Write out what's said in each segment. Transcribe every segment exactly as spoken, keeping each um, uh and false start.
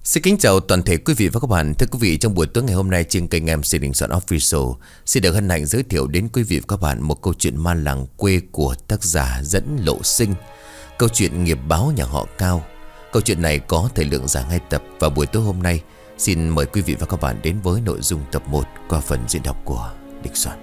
Xin kính chào toàn thể quý vị và các bạn. Thưa quý vị, trong buổi tối ngày hôm nay trên kênh em xê Đình Soạn Official xin được hân hạnh giới thiệu đến quý vị và các bạn một câu chuyện ma làng quê của tác giả Dẫn Lộ Sinh. Câu chuyện nghiệp báo nhà họ Cao. Câu chuyện này có thời lượng dài hai tập và buổi tối hôm nay xin mời quý vị và các bạn đến với nội dung tập một qua phần diễn đọc của Đình Soạn.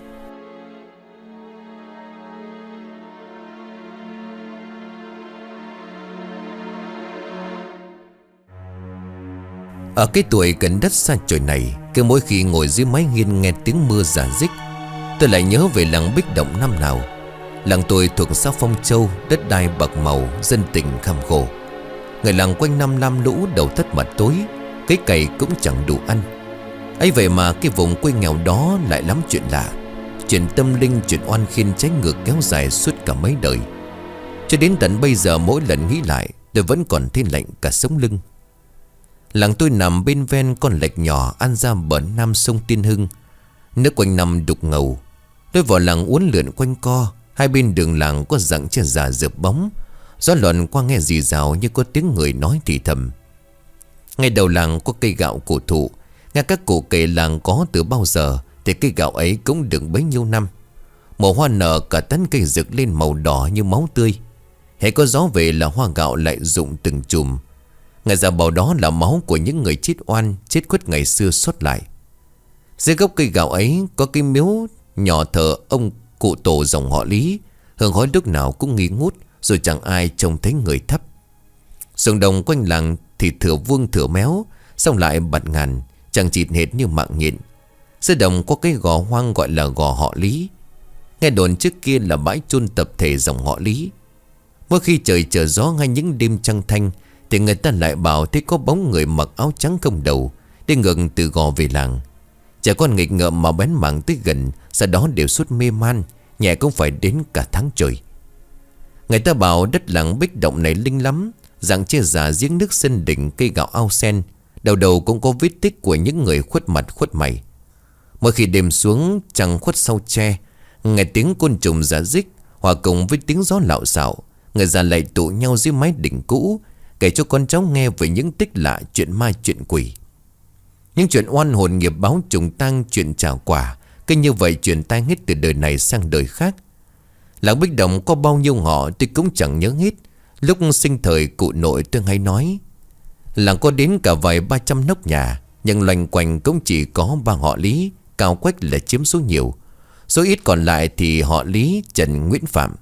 Ở cái tuổi gần đất xa trời này, cứ mỗi khi ngồi dưới mái hiên nghe tiếng mưa rả rích, tôi lại nhớ về làng Bích Động năm nào. Làng tôi thuộc xã Phong Châu, đất đai bạc màu, dân tình kham khổ. Người làng quanh năm lam lũ, đầu thất mặt tối, cái cày cũng chẳng đủ ăn. Ấy vậy mà cái vùng quê nghèo đó lại lắm chuyện lạ. Chuyện tâm linh, chuyện oan khiên trái ngược kéo dài suốt cả mấy đời. Cho đến tận bây giờ mỗi lần nghĩ lại, tôi vẫn còn thấy lạnh cả sống lưng. Làng tôi nằm bên ven con lạch nhỏ ăn ra bờ nam sông Tiên Hưng. Nước quanh năm đục ngầu. Tôi vào làng uốn lượn quanh co. Hai bên đường làng có rặng che già rợp bóng. Gió luồn qua nghe rì rào như có tiếng người nói thì thầm. Ngay đầu làng có cây gạo cổ thụ. Nghe các cụ kể làng có từ bao giờ thì cây gạo ấy cũng được bấy nhiêu năm. Mùa hoa nở cả tán cây rực lên màu đỏ như máu tươi. Hễ có gió về là hoa gạo lại rụng từng chùm. Người già bảo đó là máu của những người chết oan, chết khuất ngày xưa xuất lại. Dưới gốc cây gạo ấy có cái miếu nhỏ thờ ông cụ tổ dòng họ Lý. Hương khói lúc nào cũng nghi ngút, rồi chẳng ai trông thấy người thấp. Ruộng đồng quanh làng thì thửa vuông thửa méo, xong lại bạt ngàn, chẳng chịt hệt như mạng nhện. Dưới đồng có cái gò hoang gọi là gò họ Lý. Nghe đồn trước kia là bãi chôn tập thể dòng họ Lý. Mỗi khi trời trở gió ngay những đêm trăng thanh thì người ta lại bảo thấy có bóng người mặc áo trắng không đầu đi ngược từ gò về làng. Trẻ con nghịch ngợm mà bén mảng tới gần, sau đó đều suốt mê man, nhẹ cũng phải đến cả tháng trời. Người ta bảo đất làng Bích Động này linh lắm, dạng che già giếng nước sân đỉnh, cây gạo ao sen, đầu đầu cũng có vết tích của những người khuất mặt khuất mày. Mỗi khi đêm xuống trăng khuất sau tre, nghe tiếng côn trùng rả rích hòa cùng với tiếng gió lạo xạo, người già lại tụ nhau dưới mái đỉnh cũ, kể cho con cháu nghe về những tích lạ, chuyện ma chuyện quỷ. Những chuyện oan hồn nghiệp báo trùng tang, chuyện trả quả, cứ như vậy truyền tai hết từ đời này sang đời khác. Làng Bích Động có bao nhiêu họ tôi cũng chẳng nhớ hết. Lúc sinh thời cụ nội tôi hay nói làng có đến cả vài ba trăm nóc nhà, nhưng loanh quanh cũng chỉ có ba họ Lý, Cao, Quách là chiếm số nhiều. Số ít còn lại thì họ Lý, Trần, Nguyễn, Phạm.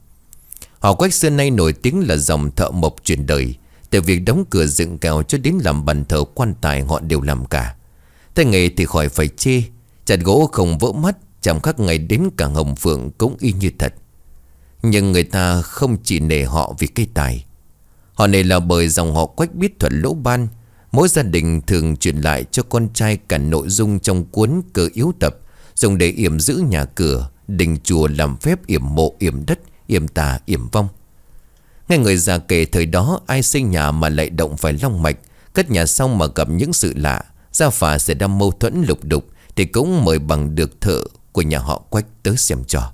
Họ Quách xưa nay nổi tiếng là dòng thợ mộc truyền đời. Từ việc đóng cửa dựng kèo cho đến làm bàn thờ quan tài họ đều làm cả. Tay nghề thì khỏi phải chê, chặt gỗ không vỡ mắt, chẳng khác ngày đến cả hồng phượng cũng y như thật. Nhưng người ta không chỉ nể họ vì cây tài. Họ này là bởi dòng họ Quách biết thuật lỗ ban. Mỗi gia đình thường truyền lại cho con trai cả nội dung trong cuốn Cơ Yếu Tập, dùng để yểm giữ nhà cửa, đình chùa, làm phép yểm mộ, yểm đất, yểm tà, yểm vong. Nghe người già kể thời đó ai xây nhà mà lại động phải long mạch, cất nhà xong mà gặp những sự lạ, gia phả sẽ đâm mâu thuẫn lục đục, thì cũng mời bằng được thợ của nhà họ Quách tới xem trò.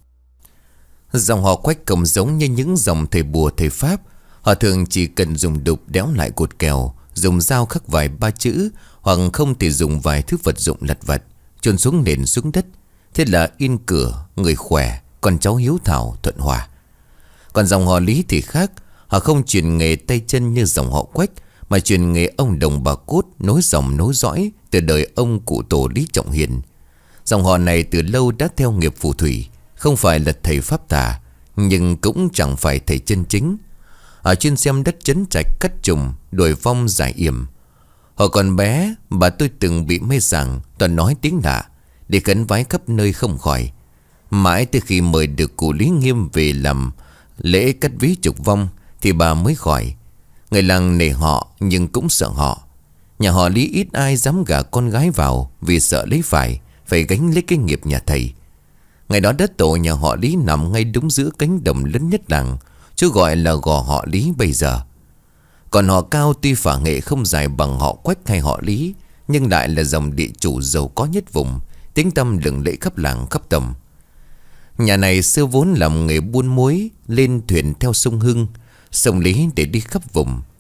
Dòng họ Quách không giống như những dòng thầy bùa thầy pháp. Họ thường chỉ cần dùng đục đéo lại cột kèo, dùng dao khắc vài ba chữ, hoặc không thì dùng vài thứ vật dụng lặt vặt chôn xuống nền xuống đất. Thế là in cửa, người khỏe, con cháu hiếu thảo thuận hòa. Còn dòng họ Lý thì khác. Họ không truyền nghề tay chân như dòng họ Quách, mà truyền nghề ông đồng bà cốt, nối dòng nối dõi từ đời ông cụ tổ Lý Trọng Hiền. Dòng họ này từ lâu đã theo nghiệp phù thủy, không phải là thầy pháp tà, nhưng cũng chẳng phải thầy chân chính. Ở chuyên xem đất chấn trạch, cắt trùng, đuổi vong, giải yểm. Hồi còn bé, bà tôi từng bị mê sảng, toàn nói tiếng lạ, để khấn vái khắp nơi không khỏi. Mãi từ khi mời được cụ Lý Nghiêm về làm lễ cắt ví trục vong thì bà mới khỏi. Người làng nể họ nhưng cũng sợ họ. Nhà họ Lý ít ai dám gả con gái vào, vì sợ lấy phải Phải gánh lấy cái nghiệp nhà thầy. Ngày đó đất tổ nhà họ Lý nằm ngay đúng giữa cánh đồng lớn nhất làng, chứ gọi là gò họ Lý bây giờ. Còn họ Cao tuy phả nghệ không dài bằng họ Quách hay họ Lý, nhưng lại là dòng địa chủ giàu có nhất vùng, tiếng tăm lừng lẫy khắp làng khắp tầm. Nhà này xưa vốn làm nghề buôn muối, lên thuyền theo sông Hưng, sông Lý để đi khắp vùng.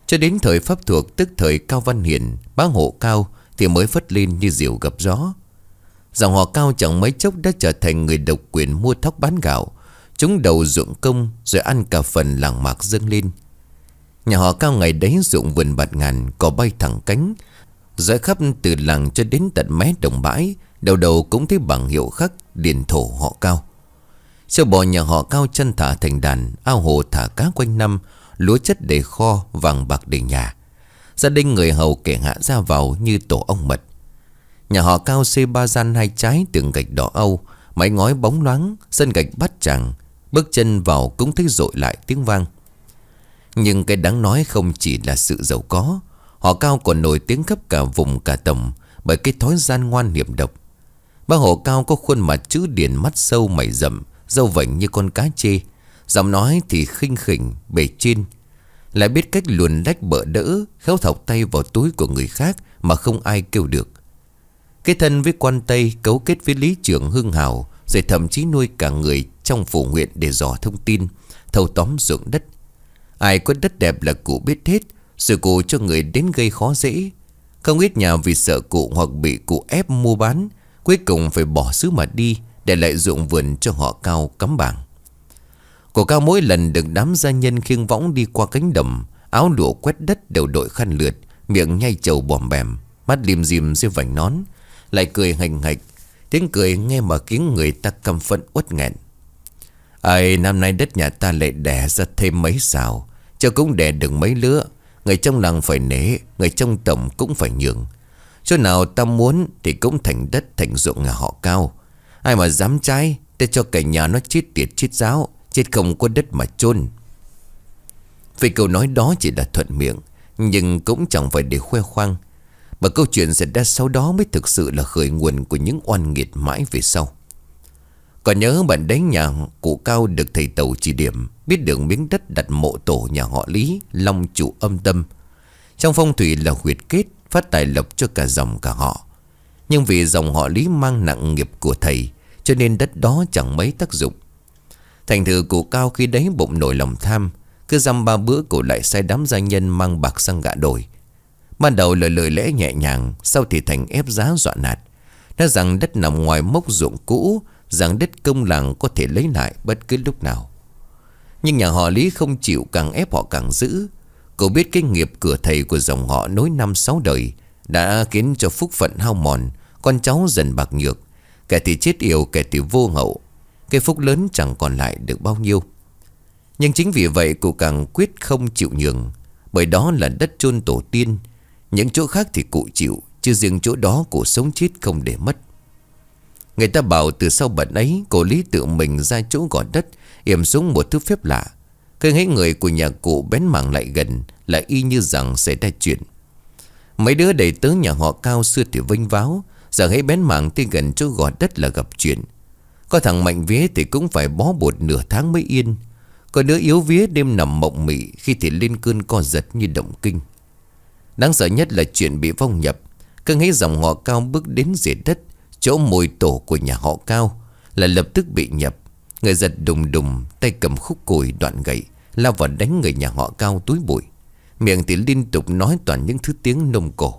Cho đến thời Pháp thuộc, tức thời Cao Văn Hiển, bá hộ Cao, thì mới phất lên như diều gặp gió. Dòng họ Cao chẳng mấy chốc đã trở thành người độc quyền mua thóc bán gạo, chúng đầu ruộng công rồi ăn cả phần làng mạc dâng lên. Nhà họ Cao ngày đấy ruộng vườn bạt ngàn, cỏ bay thẳng cánh, rải khắp từ làng cho đến tận mé đồng bãi, đầu đầu cũng thấy bảng hiệu khắc điền thổ họ Cao. Châu bò nhà họ Cao chăn thả thành đàn, ao hồ thả cá quanh năm, lúa chất đầy kho, vàng bạc đầy nhà. Gia đình người hầu kẻ hạ ra vào như tổ ong mật. Nhà họ Cao xây ba gian hai trái tường gạch đỏ âu, mái ngói bóng loáng, sân gạch bát tràng. Bước chân vào cũng thấy dội lại tiếng vang. Nhưng cái đáng nói không chỉ là sự giàu có, họ Cao còn nổi tiếng khắp cả vùng cả tầm bởi cái thói gian ngoan hiểm độc. Bác hộ Cao có khuôn mặt chữ điển, mắt sâu mày rậm, râu vảnh như con cá chê, giọng nói thì khinh khỉnh bề trên, lại biết cách luồn lách bợ đỡ, khéo thọc tay vào túi của người khác mà không ai kêu được. Cái thân với quan Tây, cấu kết với lý trưởng Hưng Hào, rồi thậm chí nuôi cả người trong phủ huyện để dò thông tin, thâu tóm ruộng đất. Ai có đất đẹp là cụ biết hết, rồi cụ cho người đến gây khó dễ. Không ít nhà vì sợ cụ hoặc bị cụ ép mua bán, cuối cùng phải bỏ xứ mà đi, để lại ruộng vườn cho họ Cao cắm bảng. Của Cao mỗi lần được đám gia nhân khiêng võng đi qua cánh đồng, áo lụa quét đất đều đội khăn lượt, miệng nhai trầu bòm bèm, mắt lim dim dưới vành nón, lại cười hành hạch. Tiếng cười nghe mà khiến người ta căm phẫn uất nghẹn. Ai, năm nay đất nhà ta lại đẻ ra thêm mấy xào, cho cũng đẻ được mấy lứa. Người trong làng phải nể, người trong tổng cũng phải nhường. Chỗ nào ta muốn thì cũng thành đất thành ruộng nhà họ Cao. Ai mà dám trái, để cho cả nhà nó chết tiệt chết giáo, chết không có đất mà chôn. Vì câu nói đó chỉ là thuận miệng, nhưng cũng chẳng phải để khoe khoang, mà câu chuyện xảy ra sau đó mới thực sự là khởi nguồn của những oan nghiệt mãi về sau. Còn nhớ bạn đấy, nhà cụ Cao được thầy Tàu chỉ điểm, biết được miếng đất đặt mộ tổ nhà họ Lý, long chủ âm tâm. Trong phong thủy là huyệt kết, phát tài lộc cho cả dòng cả họ. Nhưng vì dòng họ Lý mang nặng nghiệp của thầy, cho nên đất đó chẳng mấy tác dụng. Thành thử cụ Cao khi đấy bụng nổi lòng tham, cứ dăm ba bữa cụ lại sai đám gia nhân mang bạc sang gạ đổi. Ban đầu lời lời lẽ nhẹ nhàng, sau thì thành ép giá dọa nạt. Nói rằng đất nằm ngoài mốc ruộng cũ, rằng đất công làng có thể lấy lại bất cứ lúc nào. Nhưng nhà họ Lý không chịu, càng ép họ càng giữ. Cậu biết cái nghiệp cửa thầy của dòng họ nối năm sáu đời đã khiến cho phúc phận hao mòn, con cháu dần bạc nhược, kẻ thì chết yểu, kẻ thì vô hậu. Cái phúc lớn chẳng còn lại được bao nhiêu. Nhưng chính vì vậy cụ càng quyết không chịu nhường, bởi đó là đất chôn tổ tiên. Những chỗ khác thì cụ chịu, chứ riêng chỗ đó cụ sống chết không để mất. Người ta bảo từ sau bận ấy, cụ Lý tự mình ra chỗ gò đất, yểm xuống một thứ phép lạ. Cứ thấy người của nhà cụ bén mảng lại gần, lại y như rằng sẽ ra chuyện. Mấy đứa đầy tớ nhà họ Cao xưa thì vênh váo, giờ hãy bén mảng tới gần chỗ gò đất là gặp chuyện. Có thằng mạnh vía thì cũng phải bó bột nửa tháng mới yên. Có đứa yếu vía đêm nằm mộng mị, khi thì lên cơn co giật như động kinh. Đáng sợ nhất là chuyện bị vong nhập. Cứ thấy dòng họ Cao bước đến rỉa đất, chỗ mồi tổ của nhà họ Cao, là lập tức bị nhập. Người giật đùng đùng, tay cầm khúc cùi đoạn gậy, lao vào đánh người nhà họ Cao túi bụi. Miệng thì liên tục nói toàn những thứ tiếng nông cổ.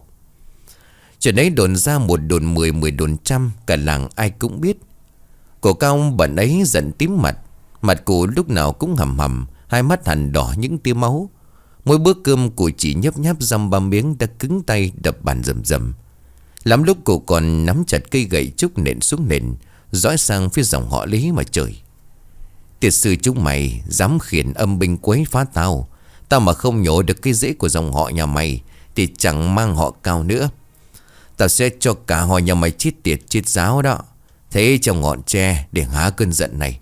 Chuyện ấy đồn ra một đồn mười, mười đồn trăm, cả làng ai cũng biết. Cổ Cao bận ấy giận tím mặt. Mặt cụ lúc nào cũng hầm hầm, hai mắt hằn đỏ những tia máu. Mỗi bữa cơm cụ chỉ nhấp nháp dăm ba miếng đã cứng tay đập bàn rầm rầm. Lắm lúc cụ còn nắm chặt cây gậy trúc nện xuống nền, dõi sang phía dòng họ Lý mà chửi. Tiệt sư chúng mày dám khiển âm binh quấy phá tao. Tao mà không nhổ được cái rễ của dòng họ nhà mày thì chẳng mang họ Cao nữa. Tao sẽ cho cả họ nhà mày chết tiệt chết giáo đó. Thế trong ngọn tre để há cơn giận này.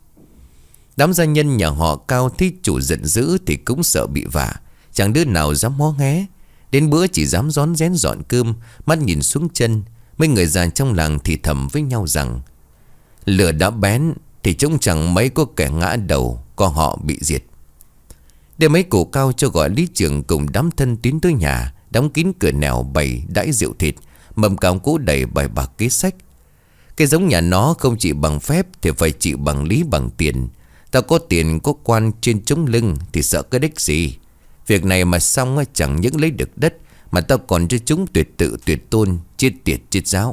Đám gia nhân nhà họ Cao thấy chủ giận dữ thì cũng sợ bị vả, chẳng đứa nào dám hó hé. Đến bữa chỉ dám rón rén dọn cơm, mắt nhìn xuống chân. Mấy người già trong làng thì thầm với nhau rằng lửa đã bén thì chúng chẳng mấy có kẻ ngã đầu, có họ bị diệt. Để mấy cụ Cao cho gọi lý trưởng cùng đám thân tín tới nhà, đóng kín cửa nẻo bày đãi rượu thịt, mâm cào cỗ đầy bài bạc kế sách. Cái giống nhà nó không chỉ bằng phép thì phải chịu bằng lý bằng tiền. Tao có tiền có quan trên chống lưng thì sợ cái đếch gì. Việc này mà xong á, chẳng những lấy được đất mà tao còn cho chúng tuyệt tự tuyệt tôn, chết tiệt chết giáo.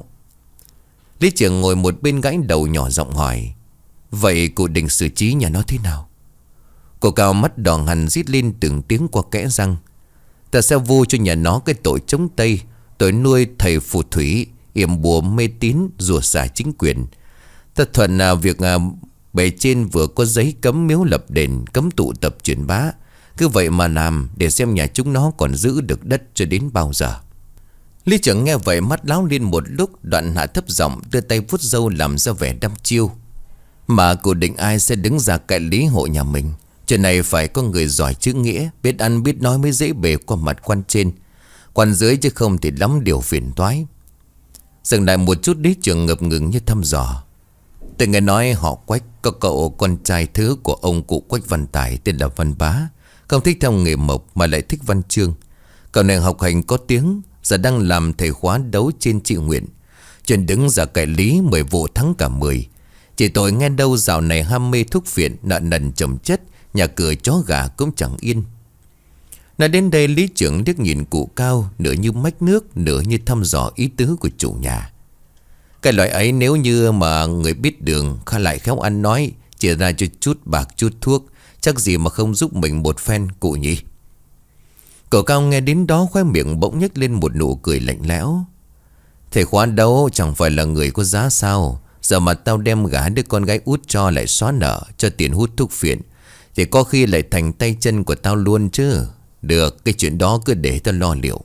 Lý trưởng ngồi một bên gãi đầu nhỏ giọng hỏi: Vậy cụ định xử trí nhà nó thế nào? Cô Cao mắt đỏ hằn rít lên từng tiếng qua kẽ răng: Ta sẽ vu cho nhà nó cái tội chống Tây, tội nuôi thầy phù thủy, yểm bùa mê tín, rủa xả chính quyền. Ta thuận à, việc à, bề trên vừa có giấy cấm miếu lập đền, cấm tụ tập truyền bá. Cứ vậy mà làm để xem nhà chúng nó còn giữ được đất cho đến bao giờ. Lý trưởng nghe vậy mắt láo lên một lúc, đoạn hạ thấp giọng đưa tay vuốt râu làm ra vẻ đăm chiêu: Mà cụ định ai sẽ đứng ra cạnh lý hộ nhà mình? Chuyện này phải có người giỏi chữ nghĩa, biết ăn biết nói mới dễ bề qua mặt quan trên. Quan dưới chứ không thì lắm điều phiền toái. Dừng lại một chút, lý trưởng ngập ngừng như thăm dò: Tôi nghe nói họ Quách có cậu con trai thứ của ông cụ Quách Văn Tài tên là Văn Bá, không thích theo nghề mộc mà lại thích văn chương. Cậu này học hành có tiếng, giờ đang làm thầy khóa đấu trên trị nguyện. Chuyện đứng ra cải lý mười vụ thắng cả mười. Chỉ tội nghe đâu dạo này ham mê thuốc phiện, nợ nần chồng chất, nhà cửa chó gà cũng chẳng yên. Nói đến đây, lý trưởng liếc nhìn cụ Cao, nửa như mách nước, nửa như thăm dò ý tứ của chủ nhà. Cái loại ấy nếu như mà người biết đường, khá lại khéo ăn nói, chỉ ra cho chút bạc chút thuốc, chắc gì mà không giúp mình một phen cụ nhỉ. Cậu Cao nghe đến đó khóe miệng bỗng nhếch lên một nụ cười lạnh lẽo: Thầy khóa đấu chẳng phải là người có giá sao? Giờ mà tao đem gả đứa con gái út cho lại xóa nợ, cho tiền hút thuốc phiện, thì có khi lại thành tay chân của tao luôn chứ. Được, cái chuyện đó cứ để tao lo liệu.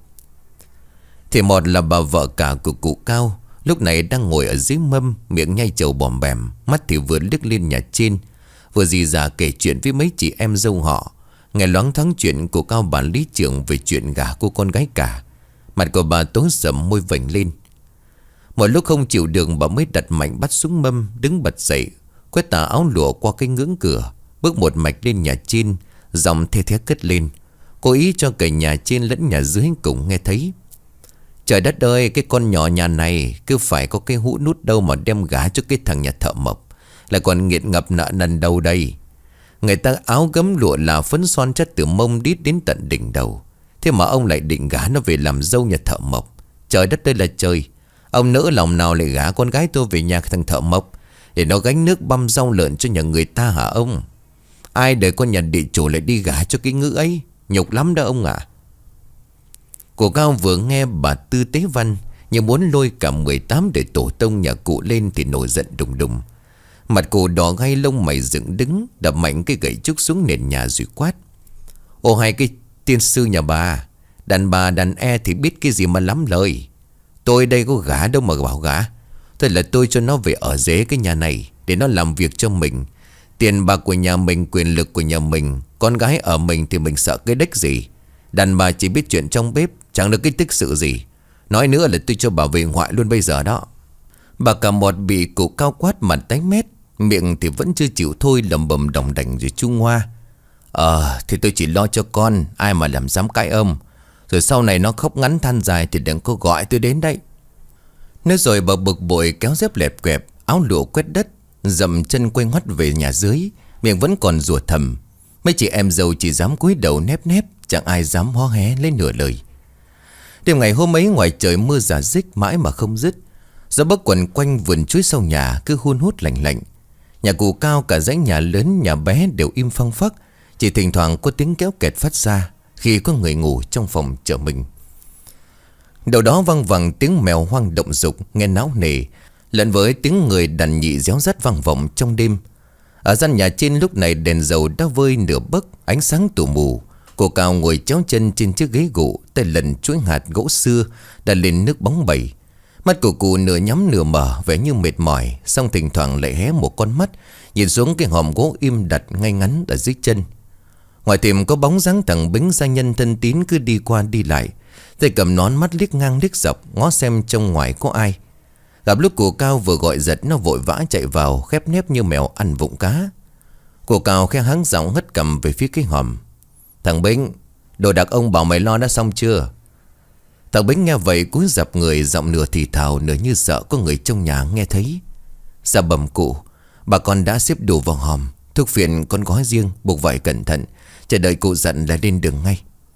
Thì một là bà vợ cả của cụ Cao, lúc này đang ngồi ở dưới mâm, miệng nhai trầu bòm bèm, mắt thì vừa liếc lên nhà trên, vừa dì già kể chuyện với mấy chị em dâu họ. Nghe loáng thoáng chuyện của Cao bà lý trưởng về chuyện gả cô con gái cả, mặt của bà tối sầm, môi vểnh lên. Một lúc không chịu được, bà mới đặt mạnh bát xuống mâm, đứng bật dậy, quét tà áo lụa qua cái ngưỡng cửa, bước một mạch lên nhà trên, giọng the thé cất lên, cố ý cho cả nhà trên lẫn nhà dưới cùng nghe thấy. Trời đất ơi, cái con nhỏ nhà này cứ phải có cái hũ nút đâu mà đem gả cho cái thằng nhà thợ mộc, lại còn nghiện ngập nợ nần đâu đây. Người ta áo gấm lụa là phấn son chất từ mông đít đến tận đỉnh đầu, thế mà ông lại định gả nó về làm dâu nhà thợ mộc. Trời đất ơi là trời, ông nỡ lòng nào lại gả con gái tôi về nhà thằng thợ mộc để nó gánh nước băm rau lợn cho nhà người ta hả ông? Ai để con nhà địa chủ lại đi gả cho cái ngữ ấy, nhục lắm đó ông ạ. À. Cô Cao vừa nghe bà Tư Tế Văn như muốn lôi cả mười tám đời tổ tông nhà cụ lên thì nổi giận đùng đùng. Mặt cô đỏ gay, lông mày dựng đứng, đập mạnh cái gậy trúc xuống nền nhà rồi quát: Ô hai cái tiên sư nhà bà, đàn bà đàn e thì biết cái gì mà lắm lời. Tôi đây có gả đâu mà bảo gả. Thế là tôi cho nó về ở dế cái nhà này để nó làm việc cho mình. Tiền bạc của nhà mình, quyền lực của nhà mình, con gái ở mình thì mình sợ cái đếch gì. Đàn bà chỉ biết chuyện trong bếp, chẳng được cái tích sự gì. Nói nữa là tôi cho bà về ngoại luôn bây giờ đó. Bà cả một bị cụ Cao quát mặt tái mét, miệng thì vẫn chưa chịu thôi, lầm bầm đồng đành rồi trung hoa: Ờ thì tôi chỉ lo cho con, ai mà làm dám cãi ông. Rồi sau này nó khóc ngắn than dài thì đừng có gọi tôi đến đây. Nói rồi bà bực bội kéo dép lẹp kẹp, áo lụa quét đất, dậm chân quay ngoắt về nhà dưới, miệng vẫn còn rủa thầm. Mấy chị em dâu chỉ dám cúi đầu nép nép, chẳng ai dám hó hé lấy nửa lời. Đêm ngày hôm ấy ngoài trời mưa rả rích mãi mà không dứt. Gió bấc quẩn quanh vườn chuối sau nhà cứ hun hút lạnh lạnh. Nhà cụ Cao cả dãy nhà lớn nhà bé đều im phăng phắc, chỉ thỉnh thoảng có tiếng kéo kẹt phát ra khi có người ngủ trong phòng chờ mình. Đầu đó văng vẳng tiếng mèo hoang động dục nghe náo nề, lẫn với tiếng người đàn nhị réo rắt vang vọng trong đêm. Ở gian nhà trên lúc này đèn dầu đã vơi nửa bấc, ánh sáng tù mù. Cô Cao ngồi chéo chân trên chiếc ghế gỗ, tay lần chuỗi hạt gỗ xưa đã lên nước bóng bẩy. Mắt của cụ nửa nhắm nửa mở, vẻ như mệt mỏi, xong thỉnh thoảng lại hé một con mắt nhìn xuống cái hòm gỗ im đặt ngay ngắn ở dưới chân. Ngoài tiệm có bóng dáng thằng Bính gia nhân thân tín cứ đi qua đi lại, tay cầm nón, mắt liếc ngang liếc dọc ngó xem trong ngoài có ai. Gặp lúc cụ Cao vừa gọi giật, nó vội vã chạy vào, khép nép như mèo ăn vụng cá. Cụ Cao khẽ hắng giọng hất cầm về phía cái hòm: Thằng Bính, đồ đạc ông bảo mày lo đã xong chưa? Thằng Bính nghe vậy cúi dập người, giọng nửa thì thào nửa như sợ có người trong nhà nghe thấy. Dạ bẩm cụ, bà con đã xếp đồ vào hòm, thuốc phiện con gói riêng, buộc vải cẩn thận, chờ đợi cụ dặn là lên đường ngay.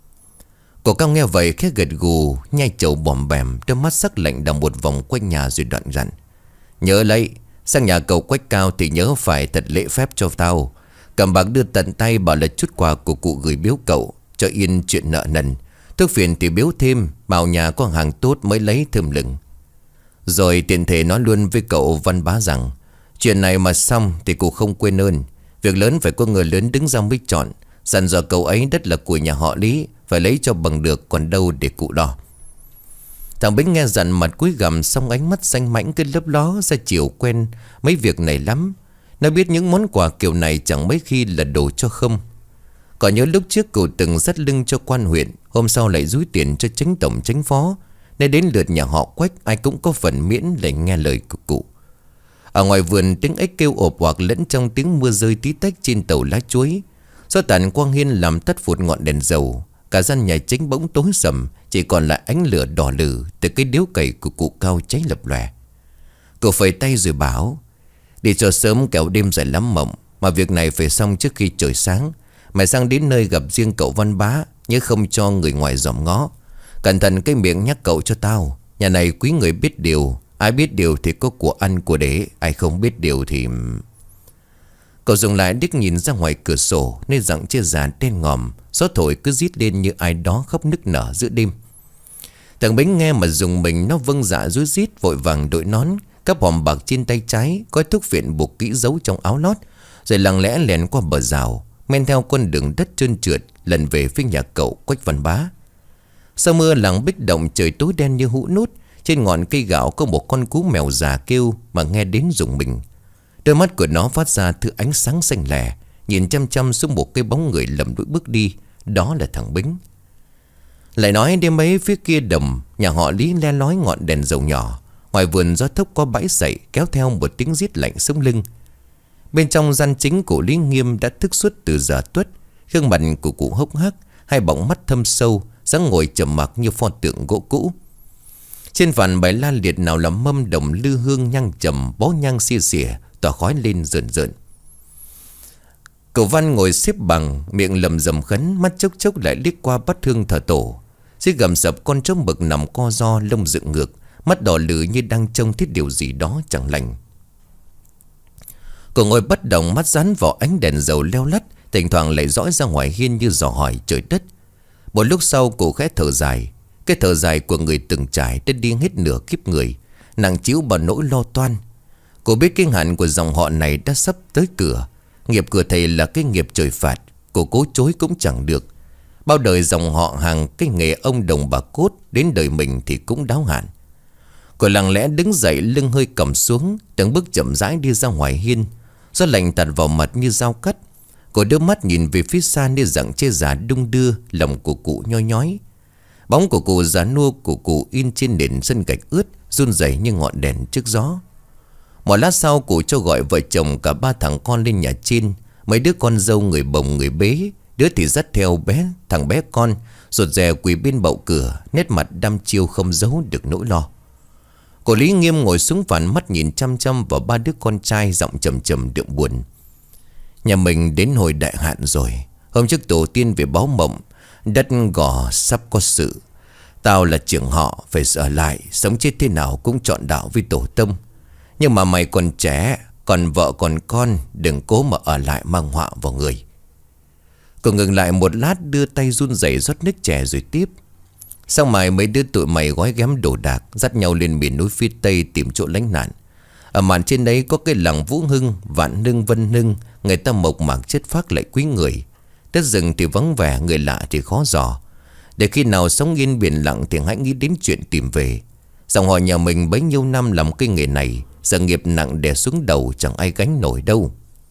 Cô Cao nghe vậy khẽ gật gù, nhai chầu bòm bèm, đôi mắt sắc lạnh đảo một vòng quanh nhà rồi đoạn dặn: nhớ lấy, sang nhà cậu Quách Cao thì nhớ phải thật lễ phép cho tao. Cầm bạc đưa tận tay, bảo là chút quà của cụ gửi biếu cậu, cho yên chuyện nợ nần. Thuốc phiền thì biếu thêm, bảo nhà có hàng tốt mới lấy thơm lừng. Rồi tiện thể nói luôn với cậu Văn Bá rằng chuyện này mà xong thì cụ không quên ơn. Việc lớn phải có người lớn đứng ra mới chọn. Dặn dò cậu ấy đất là của nhà họ Lý, phải lấy cho bằng được, còn đâu để cụ đo. Thằng Bính nghe dặn mặt cúi gằm, xong ánh mắt xanh mãnh cứ lấp ló ra chiều quen mấy việc này lắm. Nó biết những món quà kiểu này chẳng mấy khi là đồ cho không. Còn nhớ lúc trước cụ từng dắt lưng cho quan huyện, hôm sau lại dúi tiền cho chánh tổng chánh phó, nên đến lượt nhà họ Quách ai cũng có phần miễn để nghe lời của cụ. Ở ngoài vườn tiếng ếch kêu ộp oạc lẫn trong tiếng mưa rơi tí tách trên tàu lá chuối. Gió tàn quang hiên làm tắt phụt ngọn đèn dầu. Cả gian nhà chính bỗng tối sầm, chỉ còn lại ánh lửa đỏ lử từ cái điếu cày của cụ Cao cháy lập lòe. Cậu phẩy tay rồi bảo: đi cho sớm kẻo đêm dài lắm mộng, mà việc này phải xong trước khi trời sáng. Mày sang đến nơi gặp riêng cậu Văn Bá, nhớ không cho người ngoài dòm ngó. Cẩn thận cái miệng nhắc cậu cho tao. Nhà này quý người biết điều, ai biết điều thì có của ăn của để, ai không biết điều thì... Cậu dùng lại đích nhìn ra ngoài cửa sổ, nơi rặng chia già đen ngòm, gió thổi cứ rít lên như ai đó khóc nức nở giữa đêm. Thằng Bính nghe mà dùng mình, nó vâng dạ rối rít vội vàng đội nón, cắp hòm bạc trên tay trái, gói thuốc phiện buộc kỹ giấu trong áo lót, rồi lặng lẽ lèn qua bờ rào, men theo con đường đất trơn trượt lần về phía nhà cậu Quách Văn Bá. Sau mưa làng Bích Động trời tối đen như hũ nút. Trên ngọn cây gạo có một con cú mèo già kêu mà nghe đến rùng mình. Đôi mắt của nó phát ra thứ ánh sáng xanh lè, nhìn chăm chăm xuống một cái bóng người lầm đuổi bước đi. Đó là thằng Bính. Lại nói đêm ấy phía kia đồng nhà họ Lý le lói ngọn đèn dầu nhỏ. Ngoài vườn gió thốc có bãi sậy, kéo theo một tiếng rít lạnh sống lưng. Bên trong gian chính của Lý Nghiêm đã thức suốt từ giờ tuất. Gương mặt của cụ hốc hác, hai bóng mắt thâm sâu, dáng ngồi trầm mặc như pho tượng gỗ cũ. Trên bàn bày la liệt nào là mâm đồng lư hương nhang trầm, bó nhang xia xỉa, tỏa khói lên rợn rợn. Cậu Văn ngồi xếp bằng, miệng lầm rầm khấn, mắt chốc chốc lại liếc qua bát hương thờ tổ. Dưới gầm sập con trống bực nằm co ro, lông dựng ngược, mắt đỏ lử như đang trông thấy điều gì đó chẳng lành. Cậu ngồi bất động, mắt dán vào ánh đèn dầu leo lắt, thỉnh thoảng lại dõi ra ngoài hiên như dò hỏi trời đất. Một lúc sau cụ khẽ thở dài. Cái thở dài của người từng trải đã đi hết nửa kiếp người, nặng trĩu bao nỗi lo toan. Cô biết cái hạn của dòng họ này đã sắp tới cửa. Nghiệp của thầy là cái nghiệp trời phạt, cô cố chối cũng chẳng được. Bao đời dòng họ hàng cái nghề ông đồng bà cốt, đến đời mình thì cũng đáo hạn. Cô lặng lẽ đứng dậy, lưng hơi cầm xuống, từng bước chậm rãi đi ra ngoài hiên. Gió lạnh tạt vào mặt như dao cắt. Cô đưa mắt nhìn về phía xa nơi rặng chê già đung đưa, lòng của cụ nhoi nhói. Bóng của cụ già nua của cụ in trên nền sân gạch ướt, run rẩy như ngọn đèn trước gió. Một lát sau cụ cho gọi vợ chồng cả ba thằng con lên nhà trên. Mấy đứa con dâu người bồng người bế, đứa thì dắt theo bé thằng bé con, rụt rè quỳ bên bậu cửa, nét mặt đăm chiêu không giấu được nỗi lo. Cô Lý Nghiêm ngồi xuống phản mắt nhìn chăm chăm vào ba đứa con trai, giọng trầm trầm đượm buồn. Nhà mình đến hồi đại hạn rồi. Hôm trước tổ tiên về báo mộng, đất gò sắp có sự. Tao là trưởng họ, phải ở lại, sống chết thế nào cũng chọn đạo với tổ tông. Nhưng mà mày còn trẻ, còn vợ còn con, đừng cố mà ở lại mang họa vào người. Cô ngừng lại một lát, đưa tay run rẩy rót nước chè rồi tiếp. Sau mày mấy đứa tụi mày gói ghém đồ đạc, dắt nhau lên miền núi phía Tây tìm chỗ lánh nạn. Ở màn trên đấy có cái làng Vũ Hưng, Vạn Hưng, Vân Hưng. Người ta mộc mạc chất phác lại quý người. Đất rừng thì vắng vẻ, người lạ thì khó dò. Để khi nào sống yên biển lặng thì hãy nghĩ đến chuyện tìm về. Dòng họ nhà mình bấy nhiêu năm làm cái nghề này, giờ nghiệp nặng đè xuống đầu chẳng ai gánh nổi đâu.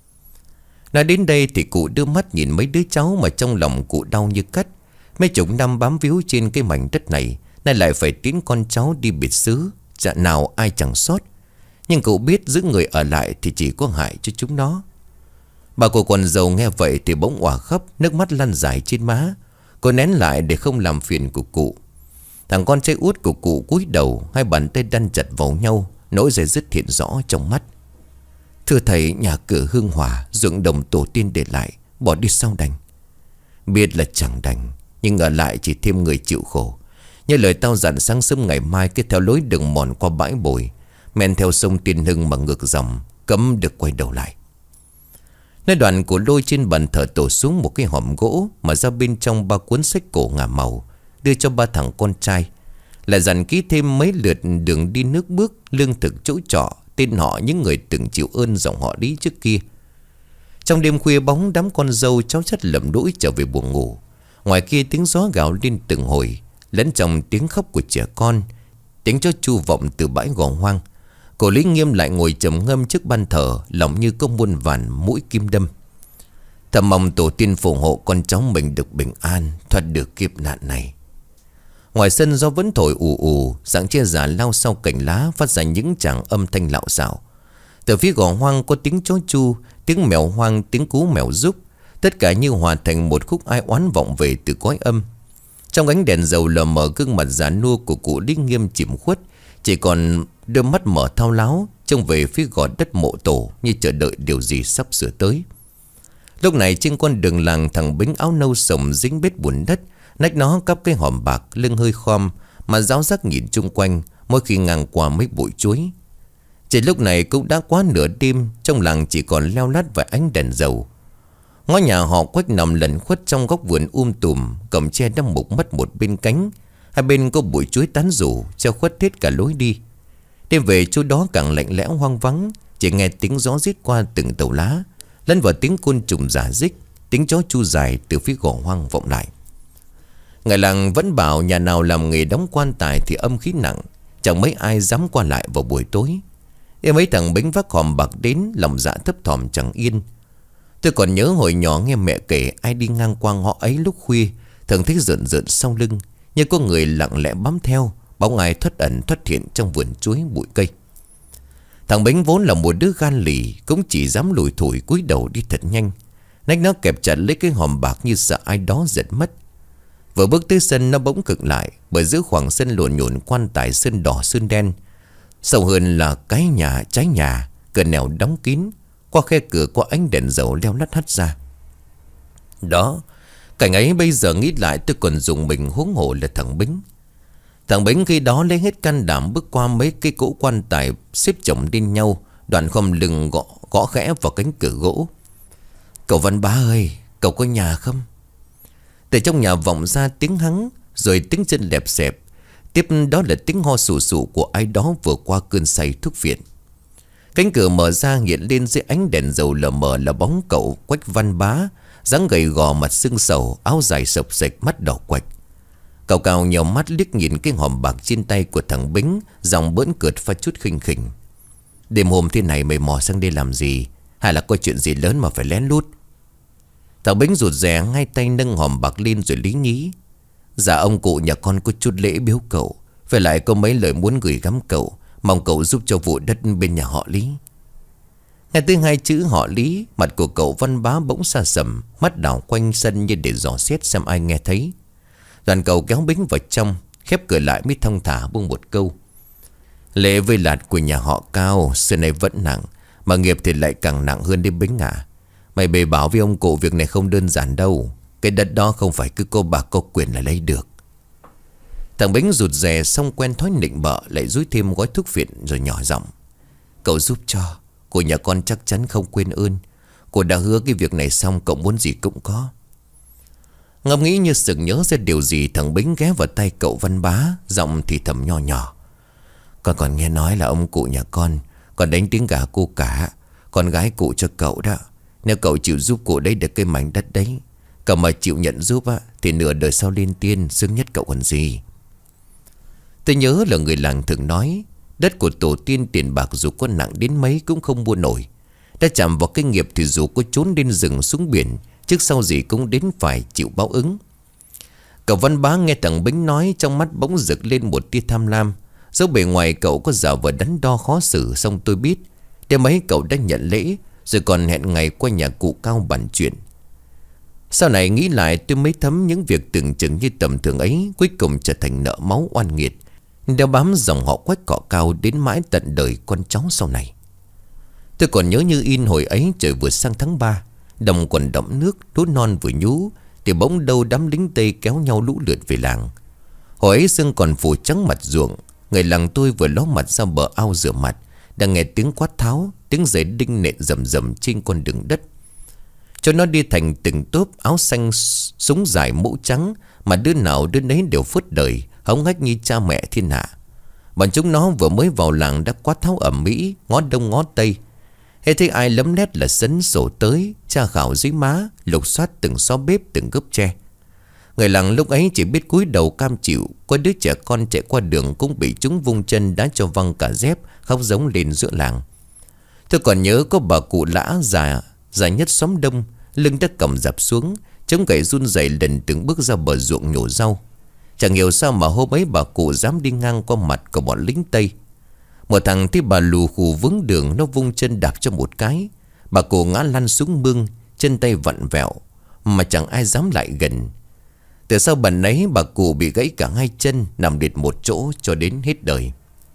Nói đến đây thì cụ đưa mắt nhìn mấy đứa cháu mà trong lòng cụ đau như cắt. Mấy chục năm bám víu trên cái mảnh đất này, nay lại phải tiến con cháu đi biệt xứ, dạ nào ai chẳng sót. Nhưng cụ biết giữ người ở lại thì chỉ có hại cho chúng nó. Bà của con dâu nghe vậy thì bỗng òa khóc, nước mắt lăn dài trên má. Cô nén lại để không làm phiền của cụ. Thằng con trai út của cụ cúi đầu, hai bàn tay đan chặt vào nhau, nỗi dây dứt hiện rõ trong mắt. Thưa thầy, nhà cửa hương hỏa, ruộng đồng tổ tiên để lại, bỏ đi sao đành. Biết là chẳng đành, Nhưng ở lại chỉ thêm người chịu khổ. Như lời tao dặn, sáng sớm ngày mai cứ theo lối đường mòn qua bãi bồi, men theo sông Tiên Hưng mà ngược dòng, cấm được quay đầu lại. Nơi đoạn của Lôi trên bàn thờ tổ xuống một cái hòm gỗ, mà ra bên trong ba cuốn sách cổ ngả màu, đưa cho ba thằng con trai. Lại dặn ký thêm mấy lượt đường đi nước bước, lương thực, chỗ trọ, tên họ những người từng chịu ơn dòng họ Lý trước kia. Trong đêm khuya bóng đám con dâu cháu chắt lầm đũi trở về buồng ngủ. Ngoài kia tiếng gió gào lên từng hồi, lẫn trong tiếng khóc của trẻ con, tiếng chó chu vọng từ bãi gò hoang. Cô Lý Nghiêm lại ngồi trầm ngâm trước ban thờ, lòng như có muôn vàn mũi kim đâm. Thầm mong tổ tiên phù hộ con cháu mình được bình an, thoát được kiếp nạn này. Ngoài sân gió vẫn thổi ù ù, dạng che giả lao sau cành lá phát ra những tràng âm thanh lạo xạo. Từ phía gò hoang có tiếng chó chu, tiếng mèo hoang, tiếng cú mèo rúc, tất cả như hòa thành một khúc ai oán vọng về từ cõi âm. Trong ánh đèn dầu lờ mờ, gương mặt già nua của cụ Lý Nghiêm chìm khuất, chỉ còn đôi mắt mở thao láo trông về phía gò đất mộ tổ, như chờ đợi điều gì sắp sửa tới. Lúc này trên con đường làng, thằng Bính áo nâu sồng dính bết bùn đất, nách nó cắp cái hòm bạc, lưng hơi khom mà ráo rác nhìn chung quanh mỗi khi ngang qua mấy bụi chuối. Chỉ lúc này cũng đã quá nửa đêm, trong làng chỉ còn leo lát vài ánh đèn dầu. Ngôi nhà họ Quách nằm lẩn khuất trong góc vườn um tùm, cổng tre đã mục mất một bên cánh, hai bên có bụi chuối tán rủ che khuất hết cả lối đi. Đêm về chỗ đó càng lạnh lẽo hoang vắng, chỉ nghe tiếng gió rít qua từng tàu lá, lẫn vào tiếng côn trùng rả rích, tiếng chó chu dài từ phía gò hoang vọng lại. Người làng vẫn bảo nhà nào làm nghề đóng quan tài thì âm khí nặng, chẳng mấy ai dám qua lại vào buổi tối. Em mấy thằng Bính vác hòm bạc đến, lòng dạ thấp thỏm chẳng yên. Tôi còn nhớ hồi nhỏ nghe mẹ kể, ai đi ngang qua ngõ ấy lúc khuya thường thấy rợn rợn sau lưng, như có người lặng lẽ bám theo, bóng ai thoát ẩn thoát hiện trong vườn chuối bụi cây. Thằng Bính vốn là một đứa gan lì, cũng chỉ dám lủi thủi cúi đầu đi thật nhanh, nách nó kẹp chặt lấy cái hòm bạc như sợ ai đó giật mất. Vừa bước tới sân nó bỗng cực lại, bởi giữa khoảng sân lộn nhộn quan tài sơn đỏ sơn đen. Sâu hơn là cái nhà trái nhà, cửa nẻo đóng kín, qua khe cửa có ánh đèn dầu leo lắt hắt ra. Đó, cảnh ấy bây giờ nghĩ lại tôi còn dùng mình, huống hồ là thằng Bính. Thằng Bính khi đó lấy hết can đảm bước qua mấy cái cỗ quan tài xếp chồng lên nhau, đoạn khom lưng gõ, gõ khẽ vào cánh cửa gỗ. Cậu Văn Bá ơi, cậu có nhà không? Từ trong nhà vọng ra tiếng hắng, rồi tiếng chân lẹp xẹp, tiếp đó là tiếng ho sù sù của ai đó vừa qua cơn say thuốc viện. Cánh cửa mở ra, hiện lên dưới ánh đèn dầu lờ mờ là bóng cậu Quách Văn Bá, dáng gầy gò, mặt sưng sầu, áo dài sộc sạch, mắt đỏ quạch. Cậu cào nhiều mắt liếc nhìn cái hòm bạc trên tay của thằng Bính, giọng bỡn cợt pha chút khinh khỉnh. Đêm hôm thế này mày mò sang đây làm gì? Hay là có chuyện gì lớn mà phải lén lút? Thằng Bính rụt rè, ngay tay nâng hòm bạc lên rồi lý nhí. Dạ ông cụ nhà con có chút lễ biếu cậu, phải lại có mấy lời muốn gửi gắm cậu, mong cậu giúp cho vụ đất bên nhà họ Lý. Nghe tới hai chữ họ Lý, mặt của cậu Văn Bá bỗng xa sầm, mắt đảo quanh sân như để dò xét xem ai nghe thấy. Đoàn cậu kéo Bính vào trong, khép cửa lại mới thong thả buông một câu. Lễ vây lạt của nhà họ Cao xưa nay vẫn nặng, mà nghiệp thì lại càng nặng hơn đến Bính à. Mày bề bảo với ông cụ việc này không đơn giản đâu. Cái đất đó không phải cứ cô bạc có quyền là lấy được. Thằng Bính rụt rè xong quen thói nịnh bợ, lại rúi thêm gói thuốc viện rồi nhỏ giọng. Cậu giúp cho, cô nhà con chắc chắn không quên ơn. Cô đã hứa cái việc này xong, cậu muốn gì cũng có. Ngẫm nghĩ như sực nhớ ra điều gì, thằng Bính ghé vào tay cậu Văn Bá, giọng thì thầm nho nhỏ. Con còn nghe nói là ông cụ nhà con còn đánh tiếng gà cô cả con gái cụ cho cậu đó. Nếu cậu chịu giúp cụ đấy được cái mảnh đất đấy, cậu mà chịu nhận giúp á, thì nửa đời sau lên tiên sướng nhất cậu còn gì. Tôi nhớ là người làng thường nói, đất của tổ tiên tiền bạc dù có nặng đến mấy cũng không mua nổi. Đã chạm vào cái nghiệp thì dù có trốn lên rừng xuống biển, trước sau gì cũng đến phải chịu báo ứng. Cậu Văn Bá nghe thằng Bính nói, trong mắt bỗng rực lên một tia tham lam. Dẫu bề ngoài cậu có giả vờ đắn đo khó xử, xong tôi biết đêm ấy cậu đã nhận lễ, rồi còn hẹn ngày qua nhà cụ Cao bàn chuyện. Sau này nghĩ lại tôi mới thấm những việc tưởng chừng như tầm thường ấy cuối cùng trở thành nợ máu oan nghiệt, đeo bám dòng họ Quách cọ Cao đến mãi tận đời con cháu sau này. Tôi còn nhớ như in hồi ấy trời vừa sang tháng ba, đồng còn đẫm nước, lúa non vừa nhú, thì bỗng đâu đám lính Tây kéo nhau lũ lượt về làng. Hồi ấy sương còn phủ trắng mặt ruộng. Người làng tôi vừa ló mặt ra bờ ao rửa mặt, đang nghe tiếng quát tháo, tiếng giày đinh nện rầm rầm trên con đường đất. Cho nó đi thành từng tốp, áo xanh súng dài mũ trắng, mà đứa nào đứa nấy đều phớt đời, hống hách như cha mẹ thiên hạ. Bọn chúng nó vừa mới vào làng đã quát tháo ầm ĩ, ngó đông ngó tây. Hễ thấy ai lấm nét là sấn sổ tới, tra khảo dưới má, lục soát từng xó bếp, từng gốc tre. Người làng lúc ấy chỉ biết cúi đầu cam chịu. Có đứa trẻ con chạy qua đường cũng bị chúng vung chân đá cho văng cả dép, khóc giống lên giữa làng. Tôi còn nhớ có bà cụ lã già già nhất xóm đông, lưng đã cầm dập xuống, chống gậy run rẩy lần từng bước ra bờ ruộng nhổ rau. Chẳng hiểu sao mà hôm ấy bà cụ dám đi ngang qua mặt của bọn lính Tây. Một thằng thấy bà lù khù vướng đường, nó vung chân đạp cho một cái. Bà cụ ngã lăn xuống mương, chân tay vặn vẹo, mà chẳng ai dám lại gần. Từ sau bần ấy bà cụ bị gãy cả hai chân, nằm liệt một chỗ cho đến hết đời.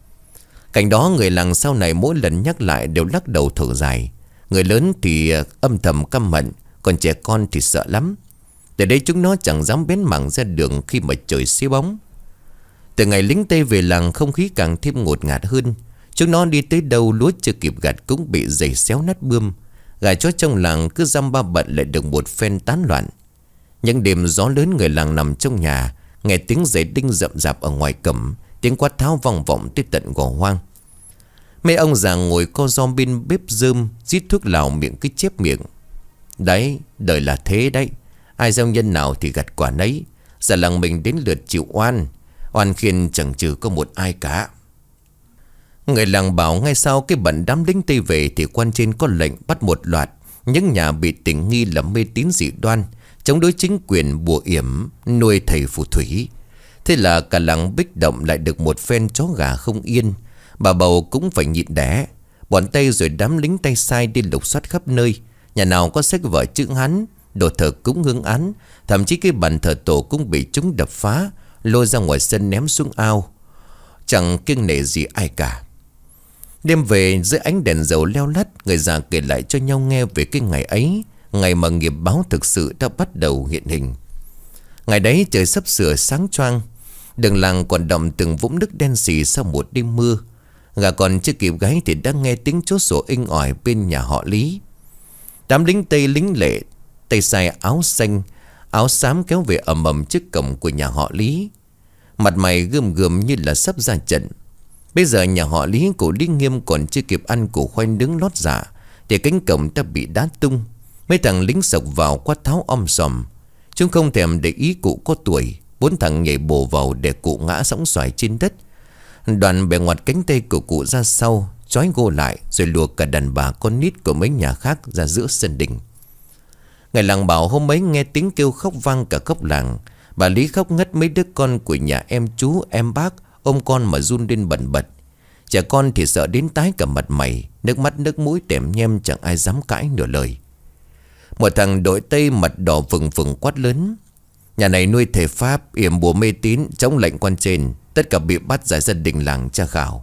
Cảnh đó người làng sau này mỗi lần nhắc lại đều lắc đầu thở dài. Người lớn thì âm thầm căm hận, còn trẻ con thì sợ lắm. Từ đây chúng nó chẳng dám bén mảng ra đường khi mà trời xế bóng. Từ ngày lính Tây về làng, không khí càng thêm ngột ngạt hơn. Chúng nó đi tới đâu lúa chưa kịp gặt cũng bị giày xéo nát bươm. Gà chó trong làng cứ dăm ba bận lại được một phen tán loạn. Những đêm gió lớn, người làng nằm trong nhà, nghe tiếng giày đinh rậm rạp ở ngoài cổng, tiếng quát tháo vang vọng tới tận gò hoang. Mấy ông già ngồi co ro bên bếp rơm, rít thuốc lào, miệng cứ chép miệng. Đấy, đời là thế đấy. Ai gieo nhân nào thì gặt quả nấy. Giờ làng mình đến lượt chịu oan. Oan khiên chẳng trừ có một ai cả. Người làng bảo ngay sau cái bận đám lính Tây về thì quan trên có lệnh bắt một loạt những nhà bị tình nghi là mê tín dị đoan, chống đối chính quyền, bùa yểm, nuôi thầy phù thủy. Thế là cả làng Bích Động lại được một phen chó gà không yên. Bà bầu cũng phải nhịn đẻ. Bọn Tây rồi đám lính tay sai đi lục soát khắp nơi. Nhà nào có sách vở chữ Hán, đồ thờ cúng hương án, thậm chí cái bàn thờ tổ cũng bị chúng đập phá, lôi ra ngoài sân ném xuống ao. Chẳng kiêng nể gì ai cả. Đêm về dưới ánh đèn dầu leo lắt, người già kể lại cho nhau nghe về cái ngày ấy, ngày mà nghiệp báo thực sự đã bắt đầu hiện hình. Ngày đấy trời sắp sửa sáng choang, đường làng còn đọng từng vũng nước đen xì sau một đêm mưa. Gà còn chưa kịp gáy thì đã nghe tiếng chốt sổ inh ỏi bên nhà họ Lý. Đám lính Tây lính lệ, tay sai áo xanh, áo xám kéo về ầm ầm trước cổng của nhà họ Lý. Mặt mày gườm gườm như là sắp ra trận. Bây giờ nhà họ Lý của Lý Nghiêm còn chưa kịp ăn củ khoai nướng lót dạ thì cánh cổng đã bị đá tung. Mấy thằng lính sộc vào quát tháo om sòm. Chúng không thèm để ý cụ có tuổi. Bốn thằng nhảy bổ vào để cụ ngã sõng xoài trên đất. Đoàn bè ngoặt cánh tay của cụ ra sau, trói gô lại, rồi lùa cả đàn bà con nít của mấy nhà khác ra giữa sân đình. Người làng bảo hôm ấy nghe tiếng kêu khóc vang cả khóc làng. Bà Lý khóc ngất, mấy đứa con của nhà em chú em bác ôm con mà run lên bần bật. Trẻ con thì sợ đến tái cả mặt mày, nước mắt nước mũi tèm nhem, chẳng ai dám cãi nửa lời. Một thằng đội Tây mặt đỏ vừng vừng quát lớn: nhà này nuôi thể pháp, yểm bùa mê tín, chống lệnh quan trên, tất cả bị bắt giải gia đình làng tra khảo.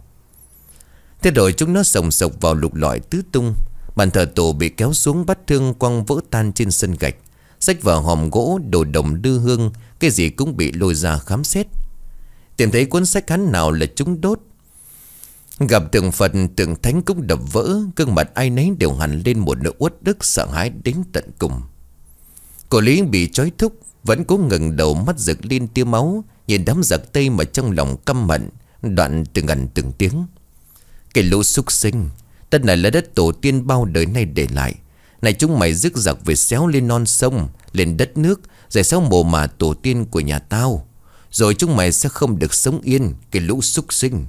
Thế rồi chúng nó sồng sộc vào lục lọi tứ tung. Bàn thờ tổ bị kéo xuống, bắt thương quăng vỡ tan trên sân gạch. Sách vở hòm gỗ, đồ đồng đưa hương, cái gì cũng bị lôi ra khám xét. Tìm thấy cuốn sách Hán nào là chúng đốt. Gặp tượng Phật, tượng Thánh cũng đập vỡ. Gương mặt ai nấy đều hằn lên một nỗi uất ức sợ hãi đến tận cùng. Cô Lý bị trói thúc, vẫn cố ngẩng đầu, mắt rực lên tia máu, nhìn đám giặc Tây mà trong lòng căm hận, đoạn từng ẩn từng tiếng: cái lũ súc sinh, đất này là đất tổ tiên bao đời nay để lại. Này chúng mày rước giặc về xéo lên non sông, lên đất nước, giải xéo mồ mả tổ tiên của nhà tao. Rồi chúng mày sẽ không được sống yên, cái lũ súc sinh.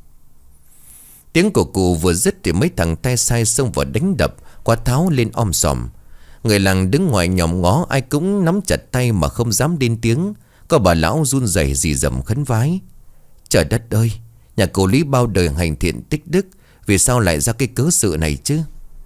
Tiếng của cụ vừa dứt thì mấy thằng tay sai xông vào đánh đập, quát tháo lên om sòm. Người làng đứng ngoài nhòm ngó, ai cũng nắm chặt tay mà không dám lên tiếng. Có bà lão run rẩy rì rầm khấn vái: trời đất ơi, nhà cô Lý bao đời hành thiện tích đức, vì sao lại ra cái cớ sự này chứ?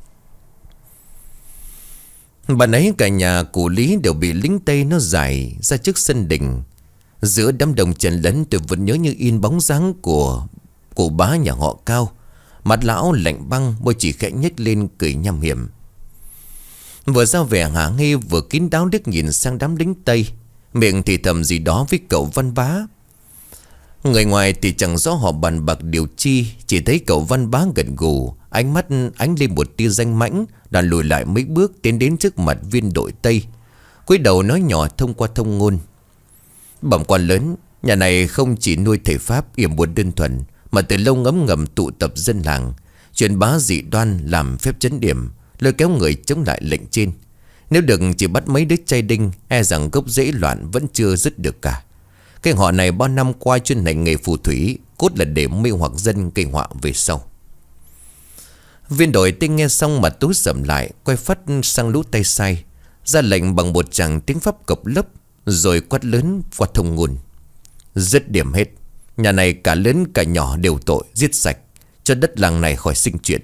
Bà ấy cả nhà cụ Lý đều bị lính Tây nó giải ra trước sân đình. Giữa đám đông chen lấn, tôi vẫn nhớ như in bóng dáng của cụ bá nhà họ Cao. Mặt lão lạnh băng, môi chỉ khẽ nhếch lên cười nham hiểm. Vừa ra vẻ hả nghi, vừa kín đáo liếc nhìn sang đám lính Tây, miệng thì thầm gì đó với cậu Văn Bá. Người ngoài thì chẳng rõ họ bàn bạc điều chi, chỉ thấy cậu Văn Bá gật gù, ánh mắt ánh lên một tia danh mãnh, đã lùi lại mấy bước tiến đến trước mặt viên đội Tây, cúi đầu nói nhỏ thông qua thông ngôn: "Bẩm quan lớn, nhà này không chỉ nuôi thể pháp yểm buồn đơn thuần, mà từ lâu ngấm ngầm tụ tập dân làng, truyền bá dị đoan, làm phép trấn điểm, lôi kéo người chống lại lệnh trên. Nếu được chỉ bắt mấy đứa chay đinh, e rằng gốc rễ loạn vẫn chưa dứt được cả. Cái họ này bao năm qua chuyên hành nghề phù thủy, cốt là để mê hoặc dân gây họa về sau." Viên đội tinh nghe xong mà tối sầm lại, quay phắt sang lũ tay sai, ra lệnh bằng một tràng tiếng pháp cộc lấp, rồi quát lớn qua thông ngôn: "Dứt điểm hết, nhà này cả lớn cả nhỏ đều tội, giết sạch, cho đất làng này khỏi sinh chuyện."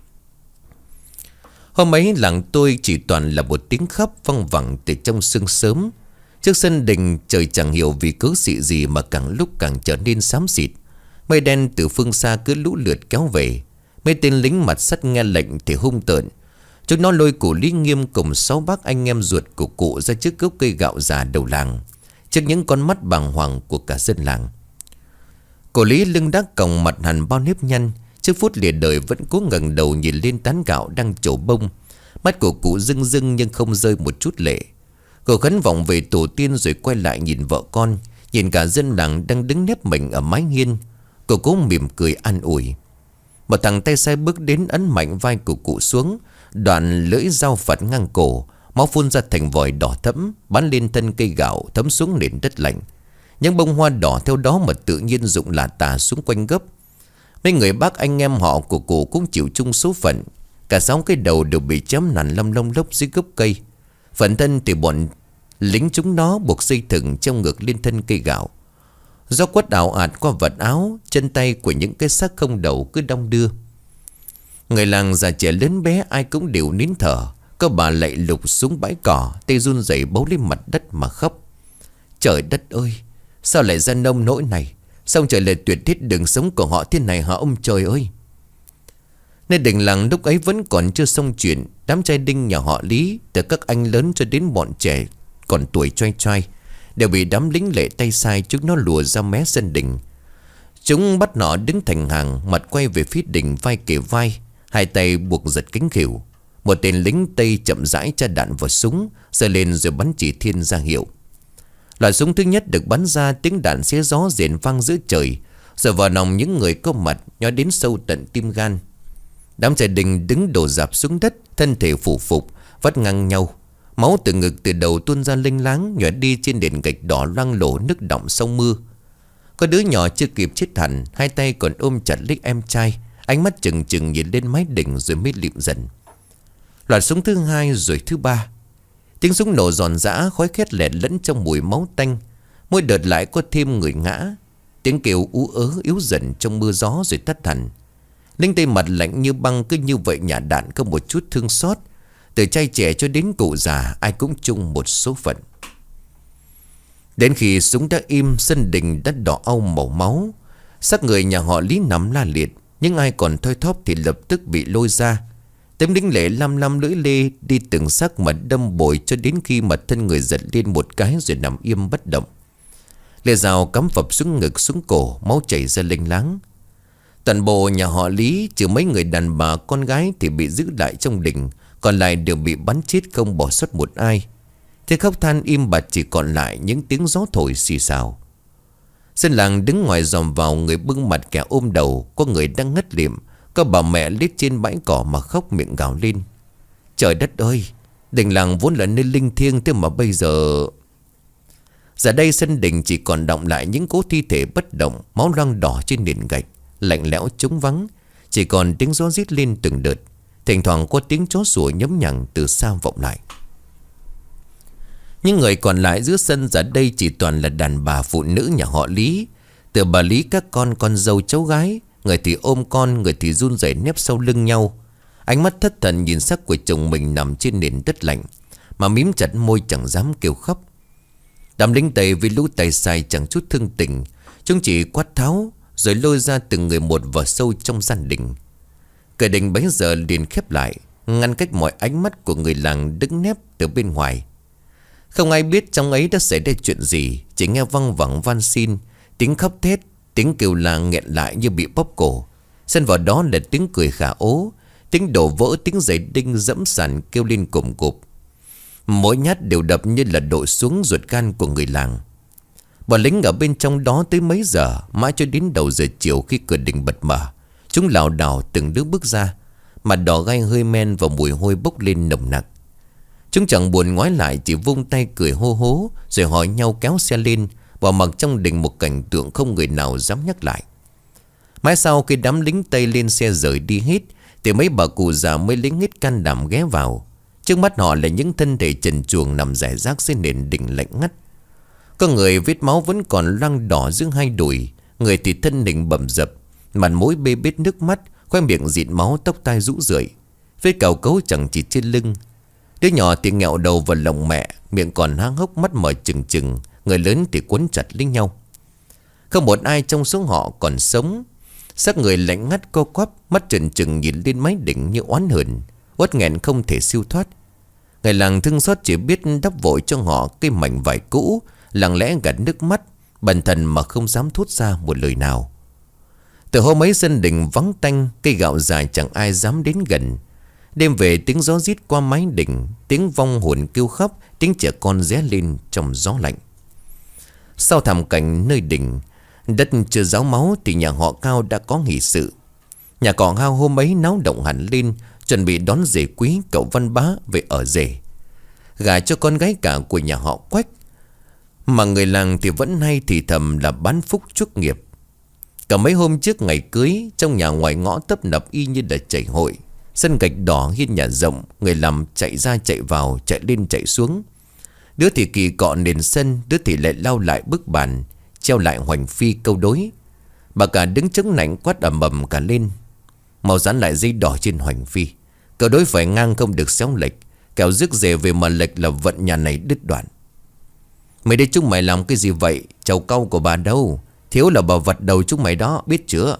Hôm ấy làng tôi chỉ toàn là một tiếng khóc văng vẳng từ trong sương sớm. Trước sân đình trời chẳng hiểu vì cớ sự gì mà càng lúc càng trở nên xám xịt. Mây đen từ phương xa cứ lũ lượt kéo về. Mấy tên lính mặt sắt nghe lệnh thì hung tợn. Chúng nó lôi cụ Lý Nghiêm cùng sáu bác anh em ruột của cụ ra trước gốc cây gạo già đầu làng, trước những con mắt bàng hoàng của cả dân làng. Cụ Lý lưng đác còng, mặt hằn bao nếp nhăn, trước phút lìa đời vẫn cố ngẩng đầu nhìn lên tán gạo đang trổ bông. Mắt của cụ rưng rưng nhưng không rơi một chút lệ. Cụ khấn vọng về tổ tiên rồi quay lại nhìn vợ con, nhìn cả dân làng đang đứng nép mình ở mái hiên. Cụ cố mỉm cười an ủi. Một thằng tay sai bước đến ấn mạnh vai của cụ xuống, đoạn lưỡi dao phật ngang cổ, máu phun ra thành vòi đỏ thẫm, bắn lên thân cây gạo thấm xuống nền đất lạnh. Những bông hoa đỏ theo đó mà tự nhiên rụng lả tả xuống quanh gốc. Mấy người bác anh em họ của cụ cũng chịu chung số phận. Cả sáu cái đầu đều bị chém nản lâm lông lốc dưới gốc cây. Phần thân thì bọn lính chúng nó buộc dây thừng treo ngược lên thân cây gạo. Gió quất ảo ạt qua vật áo, chân tay của những cái xác không đầu cứ đong đưa. Người làng già trẻ lớn bé ai cũng đều nín thở. Có bà lạy lục xuống bãi cỏ, tay run rẩy bấu lên mặt đất mà khóc. Trời đất ơi, sao lại ra nông nỗi này? Sao trời lại tuyệt thiết đường sống của họ thế này hả ông trời ơi? Nên đình làng lúc ấy vẫn còn chưa xong chuyện. Đám trai đinh nhà họ Lý, từ các anh lớn cho đến bọn trẻ còn tuổi trai trai, đều bị đám lính lệ tay sai chúng nó lùa ra mé sân đình. Chúng bắt nó đứng thành hàng, mặt quay về phía đình, vai kề vai, hai tay buộc giật cánh khỉu. Một tên lính Tây chậm rãi tra đạn vào súng, giơ lên rồi bắn chỉ thiên ra hiệu. Loại súng thứ nhất được bắn ra, tiếng đạn xé gió rền vang giữa trời, rồi vào lòng những người có mặt, nhói đến sâu tận tim gan. Đám trai đình đứng đổ dạp xuống đất, thân thể phủ phục, vắt ngang nhau. Máu từ ngực từ đầu tuôn ra lênh láng, nhỏ đi trên nền gạch đỏ loang lổ nước đọng sau mưa. Có đứa nhỏ chưa kịp chết hẳn, hai tay còn ôm chặt lấy em trai, ánh mắt chừng chừng nhìn lên mái đỉnh rồi mới lịm dần. Loạt súng thứ hai rồi thứ ba. Tiếng súng nổ giòn giã, khói khét lẹt lẫn trong mùi máu tanh. Mỗi đợt lại có thêm người ngã. Tiếng kêu ú ớ yếu dần trong mưa gió rồi tắt hẳn. Lính Tây mặt lạnh như băng cứ như vậy nhả đạn có một chút thương xót. Từ trai trẻ cho đến cụ già, ai cũng chung một số phận. Đến khi súng đã im, sân đình đã đỏ au màu máu. Xác người nhà họ Lý nằm la liệt, nhưng ai còn thoi thóp thì lập tức bị lôi ra. Tấm lính lệ lam lam lưỡi lê đi từng xác mà đâm bồi cho đến khi mà thân người giật lên một cái rồi nằm im bất động. Lê dao cắm phập xuống ngực xuống cổ, máu chảy ra lênh láng. Toàn bộ nhà họ Lý trừ mấy người đàn bà con gái thì bị giữ lại trong đình, còn lại đều bị bắn chết không bỏ sót một ai. Tiếng khóc than im bặt, chỉ còn lại những tiếng gió thổi xì xào. Dân làng đứng ngoài dòm vào, người bưng mặt kẻ ôm đầu, có người đang ngất lịm, có bà mẹ lết trên bãi cỏ mà khóc miệng gào lên. Trời đất ơi, đình làng vốn là nơi linh thiêng, thế mà bây giờ... Giờ đây sân đình chỉ còn đọng lại những cố thi thể bất động, máu loang đỏ trên nền gạch, lạnh lẽo trống vắng. Chỉ còn tiếng gió rít lên từng đợt, thỉnh thoảng có tiếng chó sủa nhấm nhằng từ xa vọng lại. Những người còn lại giữa sân giờ đây chỉ toàn là đàn bà phụ nữ nhà họ Lý. Từ bà Lý các con con dâu cháu gái, người thì ôm con, người thì run rẩy nép sau lưng nhau. Ánh mắt thất thần nhìn xác của chồng mình nằm trên nền đất lạnh, mà mím chặt môi chẳng dám kêu khóc. Đám lính Tây với lũ tay sai chẳng chút thương tình, chúng chỉ quát tháo rồi lôi ra từng người một vào sâu trong gian đình. Cửa đình bấy giờ liền khép lại. ngăn cách mọi ánh mắt của người làng đứng nép từ bên ngoài. Không ai biết trong ấy đã xảy ra chuyện gì, chỉ nghe văng vẳng van xin, tiếng khóc thét, tiếng kêu la nghẹn lại như bị bóp cổ. Xen vào đó là tiếng cười khả ố, tiếng đổ vỡ, tiếng giày đinh dẫm sàn kêu lên cồm cộp. Mỗi nhát đều đập như là đổ xuống ruột gan của người làng. Bọn lính ở bên trong đó tới mấy giờ, mãi cho đến đầu giờ chiều khi cửa đình bật mở. Chúng lảo đảo từng đứa bước ra, mặt đỏ gai hơi men và mùi hôi bốc lên nồng nặc. Chúng chẳng buồn ngoái lại, chỉ vung tay cười hô hố, rồi hỏi nhau kéo xe lên, bỏ mặc trong đình một cảnh tượng không người nào dám nhắc lại. Mãi sau khi đám lính Tây lên xe rời đi hết, thì mấy bà cụ già mới lính hết can đảm ghé vào. Trước mắt họ là những thân thể trần truồng nằm rải rác trên nền đình lạnh ngắt. Có người vết máu vẫn còn loang đỏ giữa hai đùi, người thì thân hình bầm dập, mặt mũi bê bết nước mắt, khoe miệng dịn máu, tóc tai rũ rượi, vết cào cấu chẳng chỉ trên lưng. Đứa nhỏ thì nghẹo đầu vào lòng mẹ, miệng còn há hốc, mắt mở trừng trừng. Người lớn thì quấn chặt lấy nhau. Không một ai trong số họ còn sống. Xác người lạnh ngắt co quắp, mắt trừng trừng nhìn lên mái đỉnh như oán hờn, uất nghẹn không thể siêu thoát. Người làng thương xót chỉ biết đắp vội cho họ cái mảnh vải cũ, lặng lẽ gạt nước mắt, bần thần mà không dám thốt ra một lời nào. Từ hôm ấy sân đình vắng tanh, cây gạo dài chẳng ai dám đến gần. Đêm về tiếng gió rít qua mái đình, tiếng vong hồn kêu khóc, tiếng trẻ con ré lên trong gió lạnh. Sau thảm cảnh nơi đình, đất chưa ráo máu thì nhà họ Cao đã có hỷ sự. Nhà cỏ Hao hôm ấy náo động hẳn lên, chuẩn bị đón rể quý cậu Văn Bá về ở rể, gả cho con gái cả của nhà họ Quách. Mà người làng thì vẫn hay thì thầm là bán phúc chuốc nghiệp. Cả mấy hôm trước ngày cưới, trong nhà ngoài ngõ tấp nập y như là chảy hội. Sân gạch đỏ hiên nhà rộng, người làm chạy ra chạy vào, chạy lên chạy xuống. Đứa thì kỳ cọ nền sân, đứa thì lại lau lại bức bàn, treo lại hoành phi câu đối. Bà cả đứng chống nạnh quát ầm ầm cả lên: mau dán lại dây đỏ trên hoành phi, câu đối phải ngang không được xéo lệch, kẻo rước rể về mà lệch là vận nhà này đứt đoạn. Mày đây chúng mày làm cái gì vậy? Chầu cau của bà đâu? Thiếu là bà vật đầu chúng mày đó, biết chưa?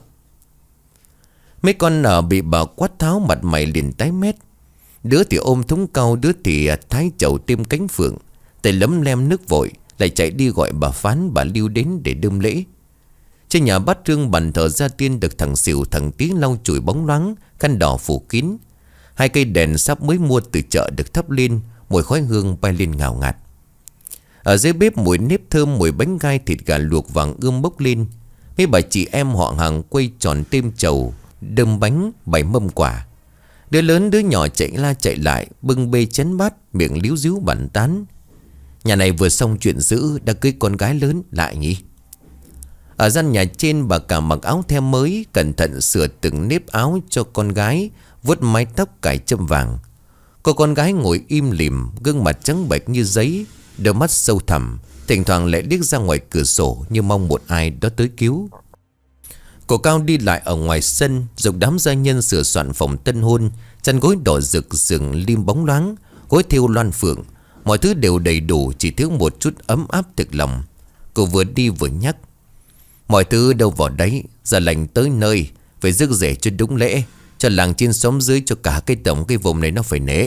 Mấy con nở bị bà quát tháo, mặt mày liền tái mét. Đứa thì ôm thúng cau, đứa thì thái chầu tiêm cánh phượng, tay lấm lem nước vội, lại chạy đi gọi bà Phán bà Lưu đến để đơm lễ. Trên nhà bát trương bàn thờ gia tiên được thằng Xỉu thằng Tí lau chùi bóng loáng, khăn đỏ phủ kín. Hai cây đèn sắp mới mua từ chợ được thắp lên, mùi khói hương bay lên ngào ngạt. Ở dưới bếp mùi nếp thơm, mùi bánh gai thịt gà luộc vàng ươm bốc lên. Mấy bà chị em họ hàng quây tròn têm chầu, đơm bánh, bày mâm quả. Đứa lớn đứa nhỏ chạy la chạy lại, bưng bê chén bát, miệng líu díu bàn tán: nhà này vừa xong chuyện dữ, đã cưới con gái lớn lại nhỉ. Ở gian nhà trên, bà cả mặc áo the mới, cẩn thận sửa từng nếp áo cho con gái, vuốt mái tóc cài châm vàng. Cô con gái ngồi im lìm, gương mặt trắng bệch như giấy, đôi mắt sâu thẳm, thỉnh thoảng lại liếc ra ngoài cửa sổ như mong một ai đó tới cứu. Cô Cao đi lại ở ngoài sân, dục đám gia nhân sửa soạn phòng tân hôn, chăn gối đỏ rực, giường lim bóng loáng, gối thêu loan phượng, mọi thứ đều đầy đủ, chỉ thiếu một chút ấm áp thực lòng. Cô vừa đi vừa nhắc: mọi thứ đâu vào đấy, giờ lành tới nơi, phải rước rể cho đúng lễ, cho làng trên xóm dưới, cho cả cái tổng cái vùng này nó phải nể.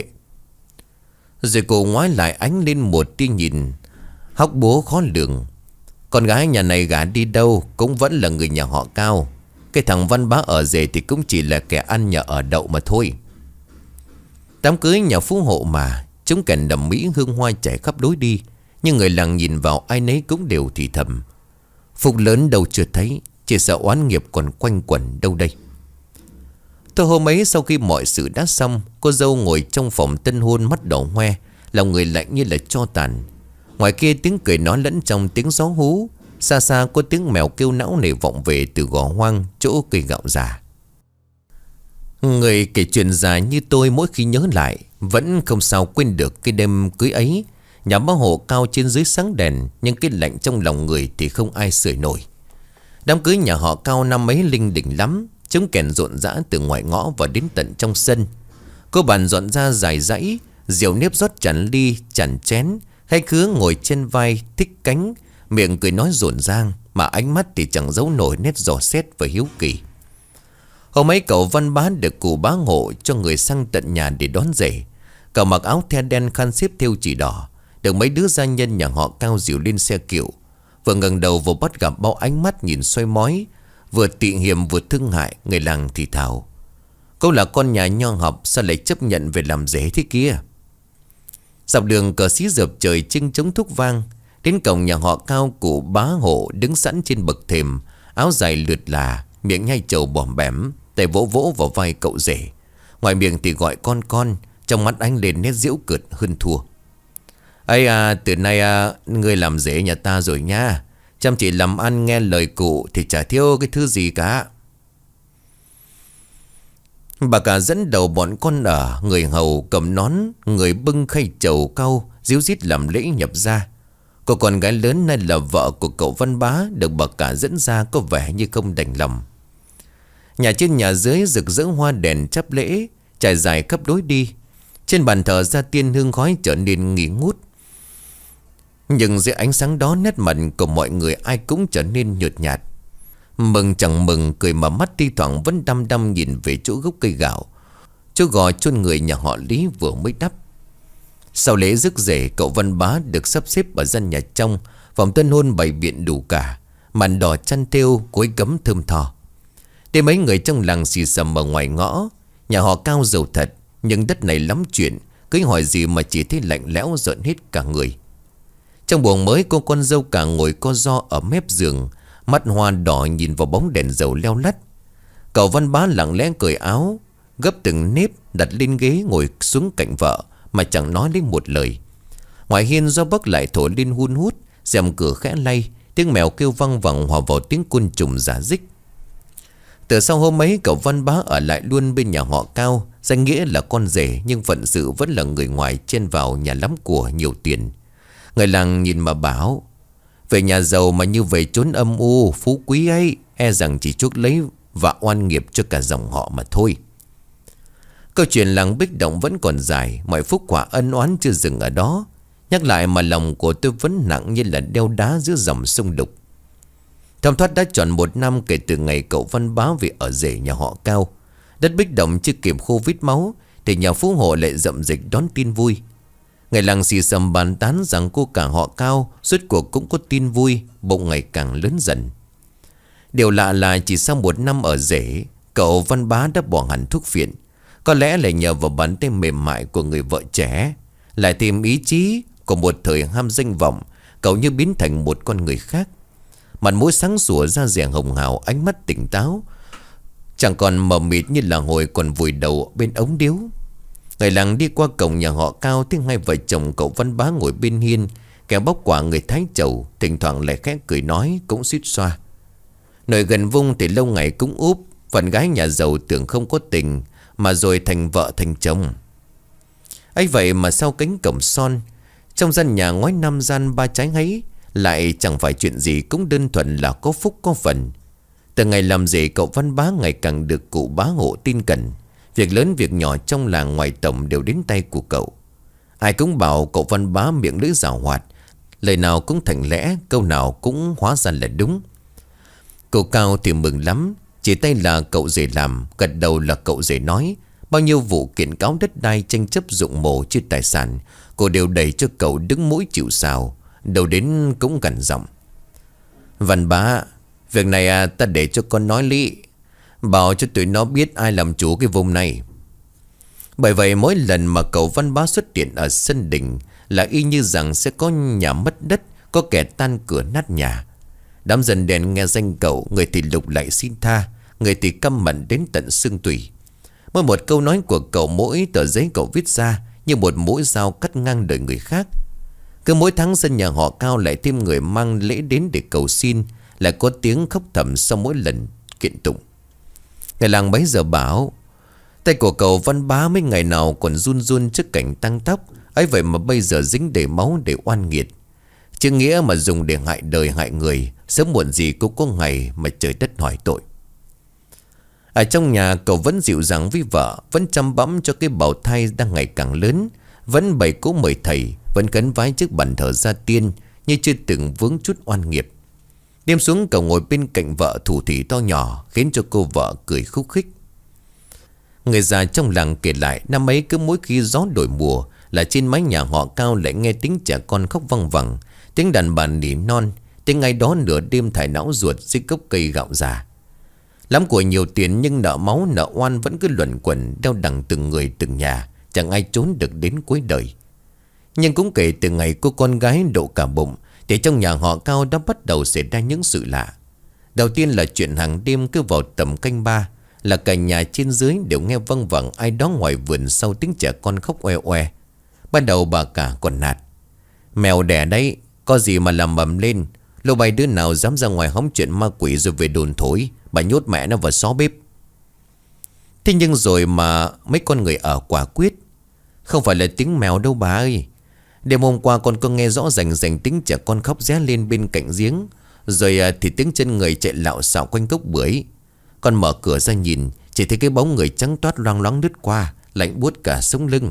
Rồi cô ngoái lại ánh lên một tia nhìn hóc búa khó lường. Con gái nhà này gả đi đâu cũng vẫn là người nhà họ Cao. Cái thằng Văn Bá ở rể thì cũng chỉ là kẻ ăn nhờ ở đậu mà thôi. Đám cưới nhà phú hộ mà, chúng kèn đầm mỹ hương hoa chảy khắp lối đi, nhưng người làng nhìn vào ai nấy cũng đều thì thầm: phúc lớn đâu chưa thấy, chỉ sợ oán nghiệp còn quanh quẩn đâu đây. Thôi hôm ấy sau khi mọi sự đã xong, cô dâu ngồi trong phòng tân hôn mắt đỏ hoe, lòng người lạnh như là tro tàn. Ngoài kia tiếng cười nói lẫn trong tiếng gió hú, xa xa có tiếng mèo kêu não nề vọng về từ gò hoang chỗ cây gạo già. Người kể chuyện già như tôi mỗi khi nhớ lại vẫn không sao quên được cái đêm cưới ấy. Nhà bá hộ Cao trên dưới sáng đèn, nhưng cái lạnh trong lòng người thì không ai sưởi nổi. Đám cưới nhà họ Cao năm ấy linh đình lắm, trống kèn rộn rã từ ngoài ngõ và đến tận trong sân. Cô bàn dọn ra dài dãy, rượu nếp rót tràn ly tràn chén. Hai khứa ngồi trên vai thích cánh, miệng cười nói rộn rang, mà ánh mắt thì chẳng giấu nổi nét dò xét và hiếu kỳ. Hôm ấy cậu Văn Bá được cụ bá hộ cho người sang tận nhà để đón rể. Cậu mặc áo the đen khăn xếp thêu chỉ đỏ, được mấy đứa gia nhân nhà họ Cao dìu lên xe kiệu. Vừa ngẩng đầu vừa bắt gặp bao ánh mắt nhìn xoay mói, vừa tị hiềm vừa thương hại. Người làng thì thào: "Cô là con nhà nho học, sao lại chấp nhận về làm rể thế kia?" Dọc đường cờ xí dợp trời chinh chống thúc vang. Đến cổng nhà họ Cao, cụ bá hộ đứng sẵn trên bậc thềm, áo dài lượt là, miệng nhai trầu bòm bẻm, tay vỗ vỗ vào vai cậu rể. Ngoài miệng thì gọi con con, trong mắt anh lên nét giễu cợt hơn thua. "Ây à, từ nay à, ngươi làm rể nhà ta rồi nha. Chăm chỉ làm ăn nghe lời cụ thì chả thiếu cái thứ gì cả." Bà cả dẫn đầu bọn con ở, người hầu cầm nón, người bưng khay trầu cau, díu dít làm lễ nhập gia. Cô con gái lớn nay là vợ của cậu Văn Bá được bà cả dẫn ra có vẻ như không đành lòng. Nhà trên nhà dưới rực rỡ hoa đèn chắp lễ trải dài khắp lối đi. Trên bàn thờ gia tiên hương khói trở nên nghi ngút. Nhưng dưới ánh sáng đó, nét mặt của mọi người ai cũng trở nên nhợt nhạt. Mừng chẳng mừng, cười mà mắt thi thoảng vẫn đăm đăm nhìn về chỗ gốc cây gạo, chỗ gò chôn người nhà họ Lý vừa mới đắp. Sau lễ rước rể, cậu Văn Bá được sắp xếp ở gian nhà trong. Phòng tân hôn bày biện đủ cả, màn đỏ chăn thêu, cối cấm thơm tho. Để mấy người trong làng xì xầm ở ngoài ngõ. Nhà họ Cao giàu thật, nhưng đất này lắm chuyện, cưới hỏi gì mà chỉ thấy lạnh lẽo giận hết cả người. Trong buồng mới, cô con dâu cả ngồi co ro ở mép giường, mắt hoa đỏ nhìn vào bóng đèn dầu leo lắt. Cậu Văn Bá lặng lẽ cởi áo, gấp từng nếp đặt lên ghế ngồi xuống cạnh vợ mà chẳng nói đến một lời. Ngoài hiên gió bấc lại thổi lên hun hút, rèm cửa khẽ lay, tiếng mèo kêu văng vẳng hòa vào tiếng côn trùng rả rích. Từ sau hôm ấy, cậu Văn Bá ở lại luôn bên nhà họ Cao, danh nghĩa là con rể nhưng phận sự vẫn là người ngoài chen vào nhà lắm của nhiều tiền. Người làng nhìn mà bảo: "Về nhà giàu mà như về chốn âm u phú quý ấy, e rằng chỉ chuốc lấy và oan nghiệp cho cả dòng họ mà thôi." Câu chuyện làng Bích Động vẫn còn dài, mọi phúc quả ân oán chưa dừng ở đó. Nhắc lại mà lòng của tôi vẫn nặng như là đeo đá giữa dòng sông đục. Thấm thoát đã tròn một năm kể từ ngày cậu Văn Bá về ở rể nhà họ Cao. Đất Bích Động chưa kịp khô vít máu thì nhà phú hộ lại rậm dịch đón tin vui. Người làng xì xầm bàn tán rằng cô cả họ Cao suốt cuộc cũng có tin vui, bỗng ngày càng lớn dần. Điều lạ là chỉ sau một năm ở rể, cậu Văn Bá đã bỏ hẳn thuốc phiện. Có lẽ là nhờ vào bàn tay mềm mại của người vợ trẻ, lại thêm ý chí của một thời ham danh vọng, cậu như biến thành một con người khác. Mặt mũi sáng sủa, da dẻ hồng hào, ánh mắt tỉnh táo, chẳng còn mờ mịt như là hồi còn vùi đầu bên ống điếu. Người làng đi qua cổng nhà họ Cao, thấy hai vợ chồng cậu Văn Bá ngồi bên hiên, kẻ bóc quả người thái chầu, thỉnh thoảng lại khẽ cười nói cũng suýt xoa. Nồi gần vung thì lâu ngày cũng úp, phần gái nhà giàu tưởng không có tình mà rồi thành vợ thành chồng. ấy vậy mà sau cánh cổng son, trong gian nhà ngói năm gian ba trái ấy, lại chẳng phải chuyện gì, cũng đơn thuần là có phúc có phần. Từ ngày làm rể, cậu Văn Bá ngày càng được cụ bá hộ tin cẩn. Việc lớn việc nhỏ trong làng ngoài tổng đều đến tay của cậu. Ai cũng bảo cậu Văn Bá miệng lưỡi giảo hoạt, lời nào cũng thành lẽ, câu nào cũng hóa ra là đúng. Cậu Cao thì mừng lắm, chỉ tay là cậu rể làm, gật đầu là cậu rể nói. Bao nhiêu vụ kiện cáo đất đai tranh chấp dụng mồ chia tài sản, cô đều đẩy cho cậu đứng mũi chịu sào. Đầu đến cũng gằn giọng: "Văn Bá, việc này à, ta để cho con nói lý, bảo cho tụi nó biết ai làm chủ cái vùng này." Bởi vậy mỗi lần mà cậu Văn Bá xuất hiện ở sân đình là y như rằng sẽ có nhà mất đất, có kẻ tan cửa nát nhà. Đám dân đèn nghe danh cậu, người thì lục lại xin tha, người thì căm mận đến tận xương tủy. Mỗi một câu nói của cậu, mỗi tờ giấy cậu viết ra như một mũi dao cắt ngang đời người khác. Cứ mỗi tháng dân nhà họ Cao lại thêm người mang lễ đến để cầu xin, lại có tiếng khóc thầm sau mỗi lần kiện tụng. Người làng bấy giờ bảo: "Tay của cậu Văn Bá mấy ngày nào còn run run trước cảnh tăng tóc, ấy vậy mà bây giờ dính đầy máu để oan nghiệt. Chứ nghĩa mà dùng để hại đời hại người, sớm muộn gì cũng có ngày mà trời đất hỏi tội." Ở trong nhà, cậu vẫn dịu dàng với vợ, vẫn chăm bẵm cho cái bào thai đang ngày càng lớn, vẫn bày cỗ mời thầy, vẫn khấn vái trước bàn thờ gia tiên như chưa từng vướng chút oan nghiệp. Đêm xuống, cậu ngồi bên cạnh vợ thủ thỉ to nhỏ, khiến cho cô vợ cười khúc khích. Người già trong làng kể lại, năm ấy cứ mỗi khi gió đổi mùa là trên mái nhà họ Cao lại nghe tiếng trẻ con khóc văng vẳng, tiếng đàn bà nỉ non, tiếng ai đó nửa đêm thải não ruột dưới gốc cây gạo già. Lắm của nhiều tiền nhưng nợ máu nợ oan vẫn cứ luẩn quẩn đeo đằng từng người từng nhà, chẳng ai trốn được đến cuối đời. Nhưng cũng kể từ ngày cô con gái độ cả bụng thì trong nhà họ Cao đã bắt đầu xảy ra những sự lạ. Đầu tiên là chuyện hàng đêm cứ vào tầm canh ba là cả nhà trên dưới đều nghe văng vẳng ai đó ngoài vườn sau tiếng trẻ con khóc oe oe. Ban đầu bà cả còn nạt: "Mèo đẻ đấy, có gì mà làm mầm lên. Lâu bay đứa nào dám ra ngoài hóng chuyện ma quỷ rồi về đồn thối, bà nhốt mẹ nó vào xó bếp." Thế nhưng rồi mà mấy con người ở quả quyết: "Không phải là tiếng mèo đâu bà ơi. Đêm hôm qua con có nghe rõ rành rành tiếng trẻ con khóc ré lên bên cạnh giếng. Rồi thì tiếng chân người chạy lạo xạo quanh gốc bưởi. Con mở cửa ra nhìn, chỉ thấy cái bóng người trắng toát loang loáng lướt qua, lạnh buốt cả sống lưng."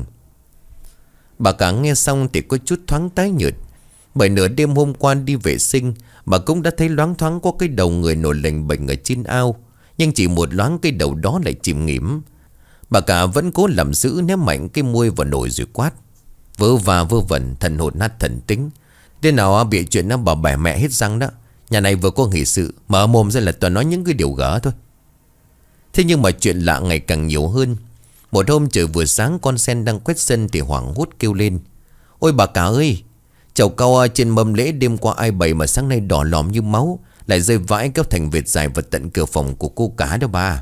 Bà cả nghe xong thì có chút thoáng tái nhợt. Bởi nửa đêm hôm qua đi vệ sinh, bà cũng đã thấy loáng thoáng có cái đầu người nổi lềnh bềnh ở trên ao. Nhưng chỉ một loáng cái đầu đó lại chìm nghỉm. Bà cả vẫn cố làm giữ ném mạnh cái muôi vào nồi rồi quát: "Vớ va vớ vẩn, thần hồn nát thần tính. Thế nào bị chuyện nó bà bẻ mẹ hết răng đó. Nhà này vừa có hỷ sự, mở mồm ra là toàn nói những cái điều gở thôi." Thế nhưng mà chuyện lạ ngày càng nhiều hơn. Một hôm trời vừa sáng, con sen đang quét sân thì hoảng hốt kêu lên: "Ôi bà cả ơi, chậu cau trên mâm lễ đêm qua ai bày mà sáng nay đỏ lòm như máu, lại rơi vãi kéo thành vệt dài vào tận cửa phòng của cô cả đó bà."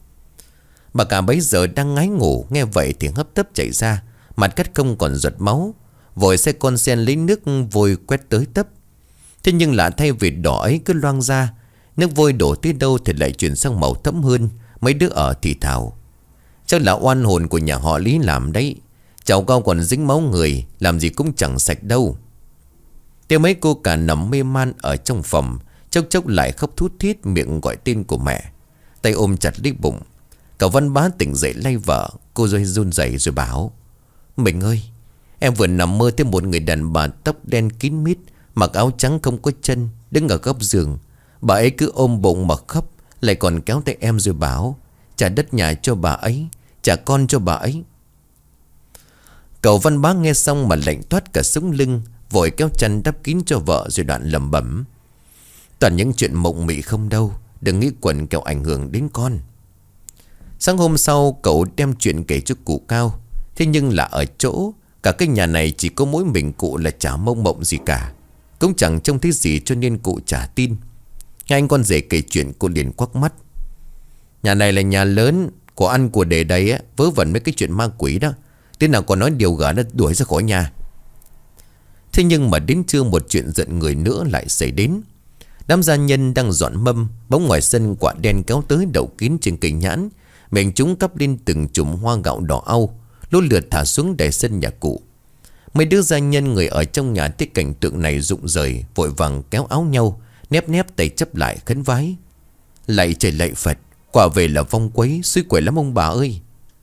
Bà cả bấy giờ đang ngái ngủ, nghe vậy thì hấp tấp chạy ra, mặt cắt không còn giọt máu, vội xe con sen lấy nước vôi quét tới tấp. Thế nhưng lạ thay, vệt đỏ ấy cứ loang ra, nước vôi đổ tới đâu thì lại chuyển sang màu thẫm hơn. Mấy đứa ở thì thào: "Chắc là oan hồn của nhà họ Lý làm đấy. Chậu cau còn dính máu người, làm gì cũng chẳng sạch đâu." Thế mấy cô cả nằm mê man ở trong phòng, chốc chốc lại khóc thút thít, miệng gọi tên của mẹ, tay ôm chặt lấy bụng. Cậu Văn Bá tỉnh dậy lay vợ, cô rồi run rẩy rồi bảo: "Mình ơi, em vừa nằm mơ thấy một người đàn bà tóc đen kín mít, mặc áo trắng không có chân, đứng ở góc giường. Bà ấy cứ ôm bụng mà khóc, lại còn kéo tay em rồi bảo: trả đất nhà cho bà ấy, trả con cho bà ấy." Cậu Văn Bá nghe xong mà lạnh toát cả sống lưng, vội kéo chăn đắp kín cho vợ rồi đoạn lẩm bẩm: "Toàn những chuyện mộng mị không đâu, đừng nghĩ quẩn kẻo ảnh hưởng đến con." Sáng hôm sau cậu đem chuyện kể cho cụ Cao. Thế nhưng là ở chỗ cả cái nhà này chỉ có mỗi mình cụ là chả mông mộng gì cả, cũng chẳng trông thấy gì, cho nên cụ chả tin. Nghe anh con rể kể chuyện, cụ liền quắc mắt: "Nhà này là nhà lớn, của ăn của để đấy á, vớ vẩn mấy cái chuyện ma quỷ đó. Thế nào còn nói điều gã đã đuổi ra khỏi nhà." Thế nhưng mà đến trưa một chuyện giận người nữa lại xảy đến. Đám gia nhân đang dọn mâm, bỗng ngoài sân quả đen kéo tới đậu kín trên cây nhãn, miệng chúng cắp lên từng chùm hoa gạo đỏ au, lũ lượt thả xuống đầy sân nhà cụ. Mấy đứa gia nhân người ở trong nhà thấy cảnh tượng này rụng rời, vội vàng kéo áo nhau, nép nép tay chấp lại khấn vái: "Lạy trời lạy Phật, quả về là vong quấy, suy quẩy lắm ông bà ơi."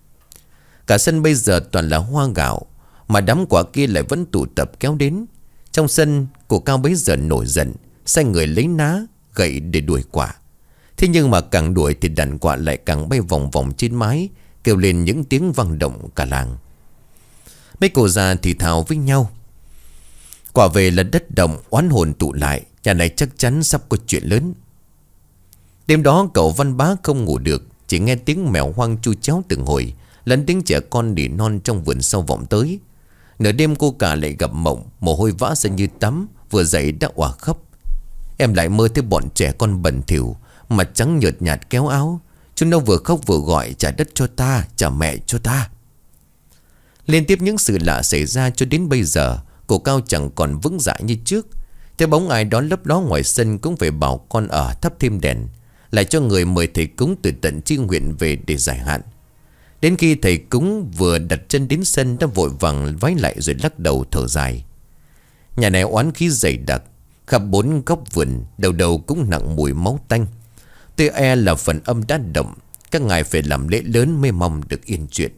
Cả sân bây giờ toàn là hoa gạo, mà đám quả kia lại vẫn tụ tập kéo đến. Trong sân, cụ Cao bấy giờ nổi giận, sai người lấy ná, gậy để đuổi quả. Thế nhưng mà càng đuổi thì đàn quả lại càng bay vòng vòng trên mái, kêu lên những tiếng vang động cả làng. Mấy cô già thì thào với nhau: "Quả về là đất động, oán hồn tụ lại, nhà này chắc chắn sắp có chuyện lớn." Đêm đó cậu Văn Bá không ngủ được, chỉ nghe tiếng mèo hoang chu chéo từng hồi, lẫn tiếng trẻ con nỉ non trong vườn sau vọng tới. Nửa đêm cô cả lại gặp mộng, mồ hôi vã ra như tắm, vừa dậy đã òa khóc: "Em lại mơ thấy bọn trẻ con bẩn thỉu, mặt trắng nhợt nhạt kéo áo. Chúng nó vừa khóc vừa gọi: trả đất cho ta, trả mẹ cho ta." Liên tiếp những sự lạ xảy ra cho đến bây giờ, cô Cao chẳng còn vững dại như trước. Thấy bóng ai đó lấp ló ngoài sân cũng phải bảo con ở thắp thêm đèn, lại cho người mời thầy cúng từ tận chi huyện về để giải hạn. Đến khi thầy cúng vừa đặt chân đến sân đã vội vàng vái lại rồi lắc đầu thở dài: "Nhà này oán khí dày đặc, khắp bốn góc vườn đầu đầu cũng nặng mùi máu tanh. Tôi e là phần âm đã động, các ngài phải làm lễ lớn mới mong được yên chuyện."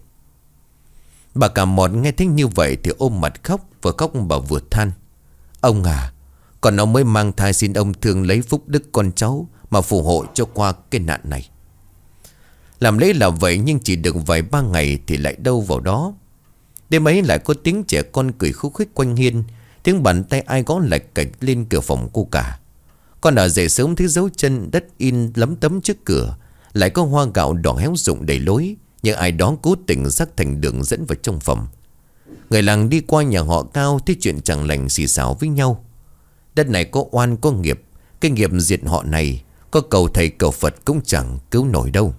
Bà cả Mọt nghe thấy như vậy thì ôm mặt khóc, vừa khóc bà vừa than: "Ông à, còn ông mới mang thai, xin ông thương lấy phúc đức con cháu mà phù hộ cho qua cái nạn này." Làm lễ là vậy nhưng chỉ được vài ba ngày thì lại đâu vào đó. Đêm ấy lại có tiếng trẻ con cười khúc khích quanh hiên, tiếng bàn tay ai gõ lạch cạch lên cửa phòng cô cả. Con ở dậy sớm thấy dấu chân đất in lấm tấm trước cửa, lại có hoa gạo đỏ héo rụng đầy lối, nhưng ai đó cố tình rắc thành đường dẫn vào trong phòng. Người làng đi qua nhà họ Cao thấy chuyện chẳng lành xì xào với nhau. Đất này có oan có nghiệp, cái nghiệp diệt họ này có cầu thầy cầu Phật cũng chẳng cứu nổi đâu.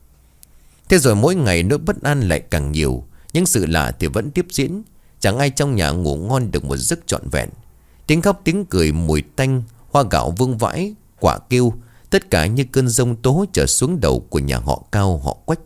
Thế rồi mỗi ngày nỗi bất an lại càng nhiều, những sự lạ thì vẫn tiếp diễn. Chẳng ai trong nhà ngủ ngon được một giấc trọn vẹn. Tiếng khóc tiếng cười, mùi tanh, hoa gạo vương vãi, quả kêu, tất cả như cơn giông tố trở xuống đầu của nhà họ Cao họ Quách.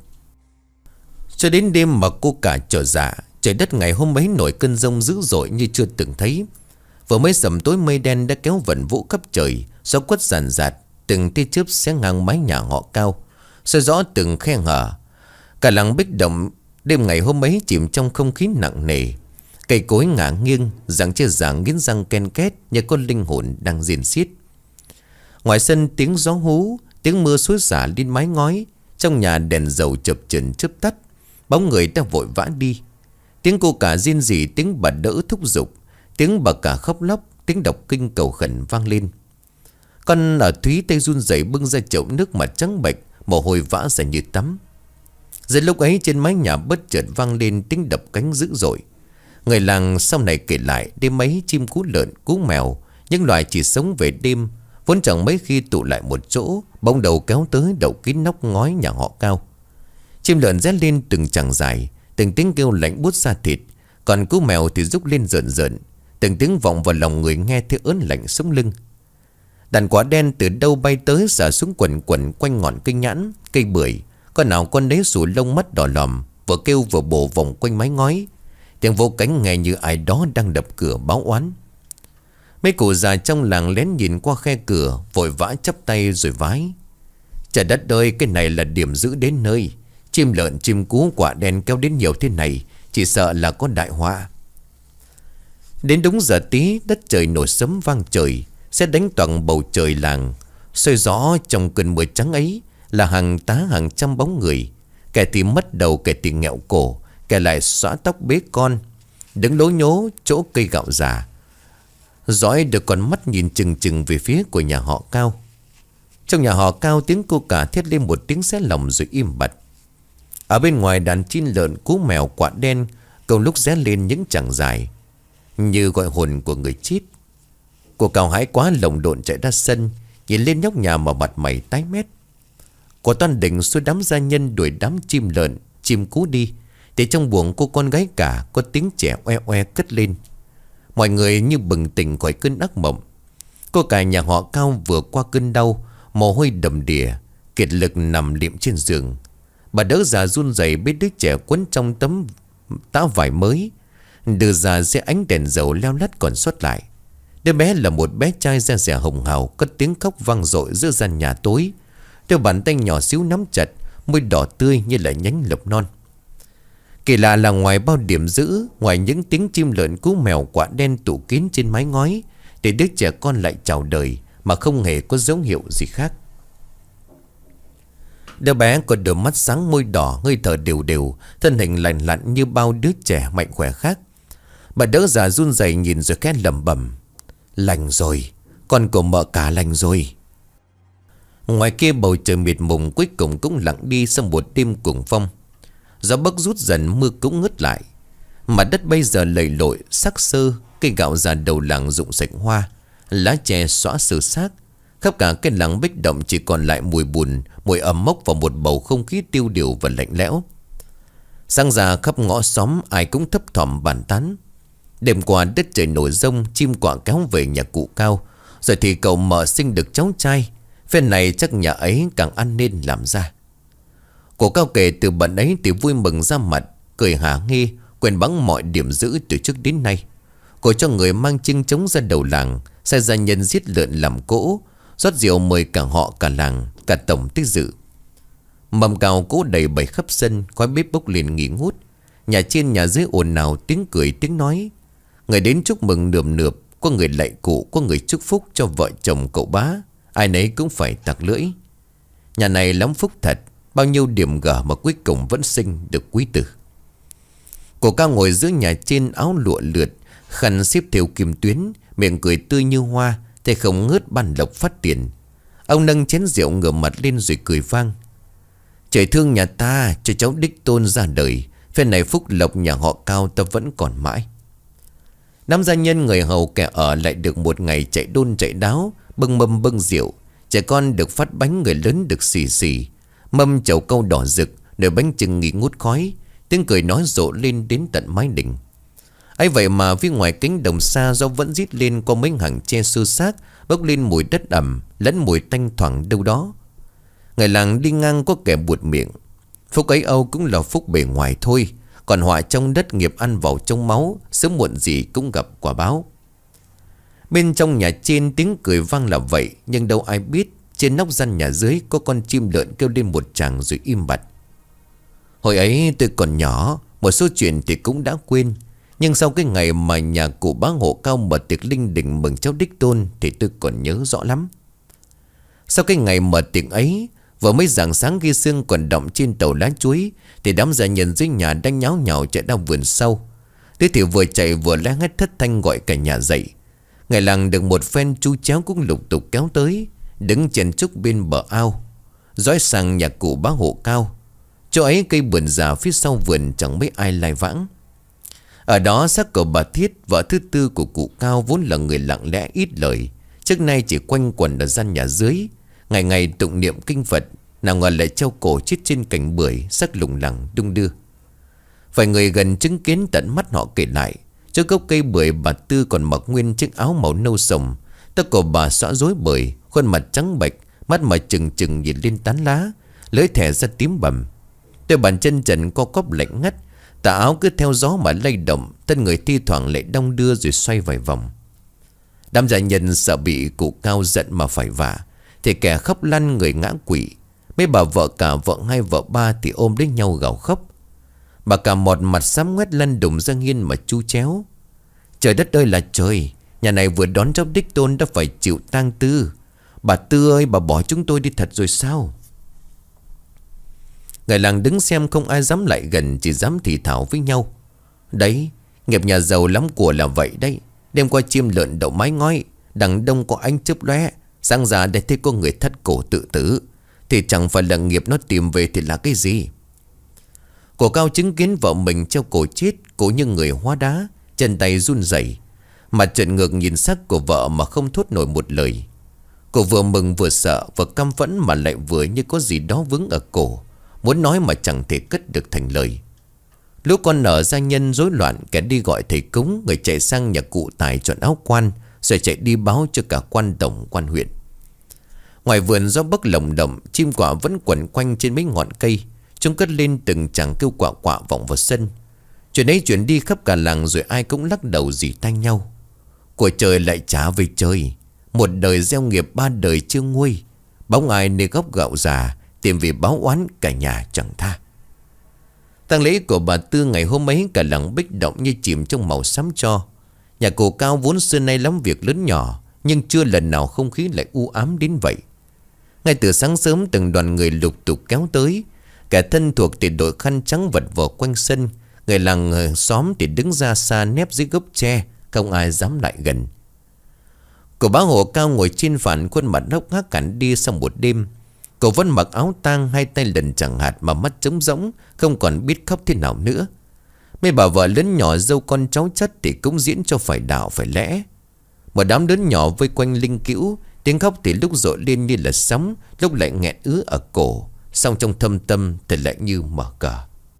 Cho đến đêm mà cô cả trở dạ, trời đất ngày hôm ấy nổi cơn giông dữ dội như chưa từng thấy. Vừa mới sầm tối mây đen đã kéo vần vũ khắp trời, gió quất ràn rạt, từng tia chớp xé ngang mái nhà họ Cao, soi rõ từng khe hở. Cả làng Bích Động đêm ngày hôm ấy chìm trong không khí nặng nề. Cây cối ngả nghiêng, răng chia ràng nghiến răng ken két như con linh hồn đang rên xiết. Ngoài sân tiếng gió hú, tiếng mưa xối xả lên mái ngói. Trong nhà đèn dầu chập chờn chớp tắt, bóng người đã vội vã đi. Tiếng cô cả rên rỉ, tiếng bà đỡ thúc giục, tiếng bà cả khóc lóc, tiếng đọc kinh cầu khẩn vang lên. Con ở Thúy tay run rẩy bưng ra chậu nước mặt trắng bệch, mồ hôi vã ra như tắm. Giữa lúc ấy trên mái nhà bất chợt vang lên tiếng đập cánh dữ dội. Người làng sau này kể lại đêm ấy chim cú lợn, cú mèo, những loài chỉ sống về đêm, vốn chẳng mấy khi tụ lại một chỗ, bỗng đầu kéo tới đậu kín nóc ngói nhà họ Cao. Chim lợn rét lên từng chằng dài, từng tiếng kêu lạnh buốt da thịt, còn cú mèo thì rúc lên rợn rợn, từng tiếng vọng vào lòng người nghe thấy ớn lạnh sống lưng. Đàn quả đen từ đâu bay tới xả xuống quần quần quanh ngọn cây nhãn, cây bưởi. Con nào con nấy sủi lông mắt đỏ lòm, vừa kêu vừa bổ vòng quanh mái ngói. Tiếng vỗ cánh nghe như ai đó đang đập cửa báo oán. Mấy cụ già trong làng lén nhìn qua khe cửa, vội vã chắp tay rồi vái. Trời đất ơi, cái này là điểm giữ đến nơi. Chim lợn chim cú quả đen kéo đến nhiều thế này, chỉ sợ là có đại họa. Đến đúng giờ tí, đất trời nổi sấm vang trời, sẽ đánh toàn bầu trời làng. Soi rõ trong cơn mưa trắng ấy là hàng tá hàng trăm bóng người. Kẻ thì mất đầu, kẻ thì nghẹo cổ, kẻ lại xõa tóc bế con, đứng lố nhố chỗ cây gạo già, dõi được con mắt nhìn chừng chừng về phía của nhà họ Cao. Trong nhà họ Cao, tiếng cô cả thét lên một tiếng xé lòng rồi im bặt. Ở bên ngoài, đàn chim lợn, cú mèo, quạ đen cầu lúc ré lên những chàng dài như gọi hồn của người chết. Cô Cao hãi quá lồng độn chạy ra sân, nhìn lên nhóc nhà mà mặt mày tái mét. Cô toan định xuôi đám gia nhân đuổi đám chim lợn, chim cú đi, thì trong buồng cô con gái cả có tiếng trẻ oe oe cất lên. Mọi người như bừng tỉnh khỏi cơn ác mộng. Cô cả nhà họ Cao vừa qua cơn đau, mồ hôi đầm đìa, kiệt lực nằm liệm trên giường. Bà đỡ già run rẩy biết đứa trẻ quấn trong tấm tã vải mới, đưa ra dưới ánh đèn dầu leo lắt còn sót lại. Đứa bé là một bé trai da dẻ hồng hào, cất tiếng khóc vang dội giữa gian nhà tối. Đôi bàn tay nhỏ xíu nắm chặt, môi đỏ tươi như là nhánh lộc non. Kỳ lạ là ngoài bao điểm dữ, ngoài những tiếng chim lợn, cú mèo, quạ đen tụ kín trên mái ngói, thì đứa trẻ con lại chào đời mà không hề có dấu hiệu gì khác. Đứa bé có đôi mắt sáng, môi đỏ, hơi thở đều đều, thân hình lành lặn như bao đứa trẻ mạnh khỏe khác. Bà đỡ già run rẩy nhìn rồi khẽ lẩm bẩm: lành rồi, con của mợ cả lành rồi. Ngoài kia bầu trời mịt mùng cuối cùng cũng lặng đi sau một đêm cuồng phong. Gió bấc rút dần, mưa cũng ngớt lại. Mặt đất bây giờ lầy lội, sắc sơ, cây gạo già đầu làng rụng sạch hoa, lá chè xõa sờ xác. Khắp cả cái làng Bích Động chỉ còn lại mùi bùn, mùi ẩm mốc và một bầu không khí tiêu điều và lạnh lẽo. Sang ra khắp ngõ xóm ai cũng thấp thỏm bàn tán. Đêm qua đất trời nổi giông, chim quạ kéo về nhà cụ Cao, rồi thì cậu mợ sinh được cháu trai. Phen này chắc nhà ấy càng ăn nên làm ra. Cô Cao kể từ bận ấy thì vui mừng ra mặt, cười hả hê, quên bẵng mọi điểm dữ từ trước đến nay. Cô cho người mang chưng trống ra đầu làng, sai gia nhân giết lợn làm cỗ, rót rượu mời cả họ cả làng, cả tổng tới dự. Mâm cao cỗ đầy bày khắp sân, khói bếp bốc lên nghi ngút. Nhà trên nhà dưới ồn ào tiếng cười tiếng nói. Người đến chúc mừng nườm nượp, có người lạy cụ, có người chúc phúc cho vợ chồng cậu bá. Ai nấy cũng phải tặc lưỡi. Nhà này lắm phúc thật, bao nhiêu điểm gở mà cuối cùng vẫn sinh được quý tử. Cô Cao ngồi giữa nhà trên, áo lụa lượt, khăn xếp theo kim tuyến, miệng cười tươi như hoa, tay không ngớt ban lộc phát tiền. Ông nâng chén rượu ngửa mặt lên rồi cười vang. Trời thương nhà ta, cho cháu đích tôn ra đời, phen này phúc lộc nhà họ Cao ta vẫn còn mãi. Năm gia nhân người hầu kẻ ở lại được một ngày chạy đôn chạy đáo, bưng mâm bưng rượu. Trẻ con được phát bánh, người lớn được xì xì. Mâm chầu câu đỏ rực, nồi bánh chưng nghi ngút khói. Tiếng cười nói rộ lên đến tận mái đình. ấy vậy mà phía ngoài cánh đồng xa, do vẫn rít lên có mấy hàng tre sơ xác, bốc lên mùi đất ẩm lẫn mùi tanh thoảng đâu đó. Người làng đi ngang có kẻ buột miệng. Phúc ấy âu cũng là phúc bề ngoài thôi, còn họa trong đất nghiệp ăn vào trong máu, sớm muộn gì cũng gặp quả báo. Bên trong nhà trên tiếng cười vang là vậy, nhưng đâu ai biết trên nóc gian nhà dưới có con chim lợn kêu lên một tràng rồi im bặt. Hồi ấy tôi còn nhỏ, một số chuyện thì cũng đã quên, nhưng sau cái ngày mà nhà cụ bá Hộ Cao mở tiệc linh đình mừng cháu đích tôn thì tôi còn nhớ rõ lắm. Sau cái ngày mở tiệc ấy, vừa mới rạng sáng khi sương còn đọng trên tàu lá chuối, thì đám gia nhân dưới nhà đang nháo nhào chạy ra vườn sau. Thế thì vừa chạy vừa la hét thất thanh gọi cả nhà dậy. Người làng được một phen chu chéo cũng lục tục kéo tới, đứng chen chúc bên bờ ao, dõi sang nhà cụ bá Hộ Cao. Chỗ ấy cây vườn già phía sau vườn chẳng mấy ai lai vãng. Ở đó xác của bà Thiết, vợ thứ tư của cụ Cao, vốn là người lặng lẽ ít lời, trước nay chỉ quanh quẩn ở gian nhà dưới, ngày ngày tụng niệm kinh Phật. Nào ngờ lại treo cổ chết trên cành bưởi, xác lủng lẳng đung đưa. Vài người gần chứng kiến tận mắt họ kể lại, trước gốc cây bưởi bà Tư còn mặc nguyên chiếc áo màu nâu sồng. Tóc của bà xõa rối bời, khuôn mặt trắng bệch, mắt mà trừng trừng nhìn lên tán lá, lưỡi thẻ ra tím bầm. Đôi bàn chân trần co quắp lạnh ngắt, tà áo cứ theo gió mà lay động, thân người thi thoảng lại đong đưa rồi xoay vài vòng. Đám gia nhân sợ bị cụ Cao giận mà phải vả, thì kẻ khóc lăn người ngã quỵ. Mấy bà vợ cả, vợ hai vợ ba thì ôm lấy nhau gào khóc. Bà cả một mặt xám ngoét lăn đùng ra nghiên mà chu chéo. Trời đất ơi là trời, nhà này vừa đón cháu đích tôn đã phải chịu tang tư. Bà Tư ơi, bà bỏ chúng tôi đi thật rồi sao? Người làng đứng xem không ai dám lại gần, chỉ dám thì thào với nhau. Đấy, nghiệp nhà giàu lắm của là vậy đấy. Đêm qua chim lợn đậu mái ngói, đằng đông có ánh chớp lóe, sáng ra để thấy có người thắt cổ tự tử, thì chẳng phải là nghiệp nó tìm về thì là cái gì? Cổ Cao chứng kiến vợ mình treo cổ chết, cổ như người hóa đá, chân tay run rẩy, mặt trợn ngược nhìn xác của vợ mà không thốt nổi một lời. Cô vừa mừng vừa sợ, vừa căm phẫn mà lại vừa như có gì đó vướng ở cổ, muốn nói mà chẳng thể cất được thành lời. Lũ con nở gia nhân rối loạn, kẻ đi gọi thầy cúng, người chạy sang nhà cụ Tài chọn áo quan, rồi chạy đi báo cho cả quan tổng, quan huyện. Ngoài vườn gió bấc lồng đậm, chim quạ vẫn quẩn quanh trên mấy ngọn cây, chúng cất lên từng chàng kêu quạ quạ vọng vào sân. Chuyện ấy chuyển đi khắp cả làng, rồi ai cũng lắc đầu rỉ tai nhau. Của trời lại trả về trời, một đời gieo nghiệp ba đời chưa nguôi, bóng ai nơi góc gạo già, tìm vì báo oán cả nhà chẳng tha. Tang lễ của bà Tư ngày hôm ấy cả làng bích động như chìm trong màu xám tro. Nhà cụ Cao vốn xưa nay lắm việc lớn nhỏ, nhưng chưa lần nào không khí lại u ám đến vậy. Ngay từ sáng sớm từng đoàn người lục tục kéo tới. Kẻ thân thuộc thì đội khăn trắng vật vờ quanh sân, người làng xóm thì đứng ra xa nép dưới gốc tre, không ai dám lại gần. Cô bá Hộ Cao ngồi trên phản, khuôn mặt hốc hác hẳn đi sau một đêm. Cô vẫn mặc áo tang, hai tay lần chẳng hạt mà mắt trống rỗng, không còn biết khóc thế nào nữa. Mấy bà vợ lớn nhỏ, dâu con cháu chất thì cũng diễn cho phải đạo phải lẽ. Một đám lớn nhỏ vây quanh linh cữu, tiếng khóc thì lúc rội lên như là sóng, lúc lại nghẹn ứ ở cổ, song trong thâm tâm thì lại như mở cờ.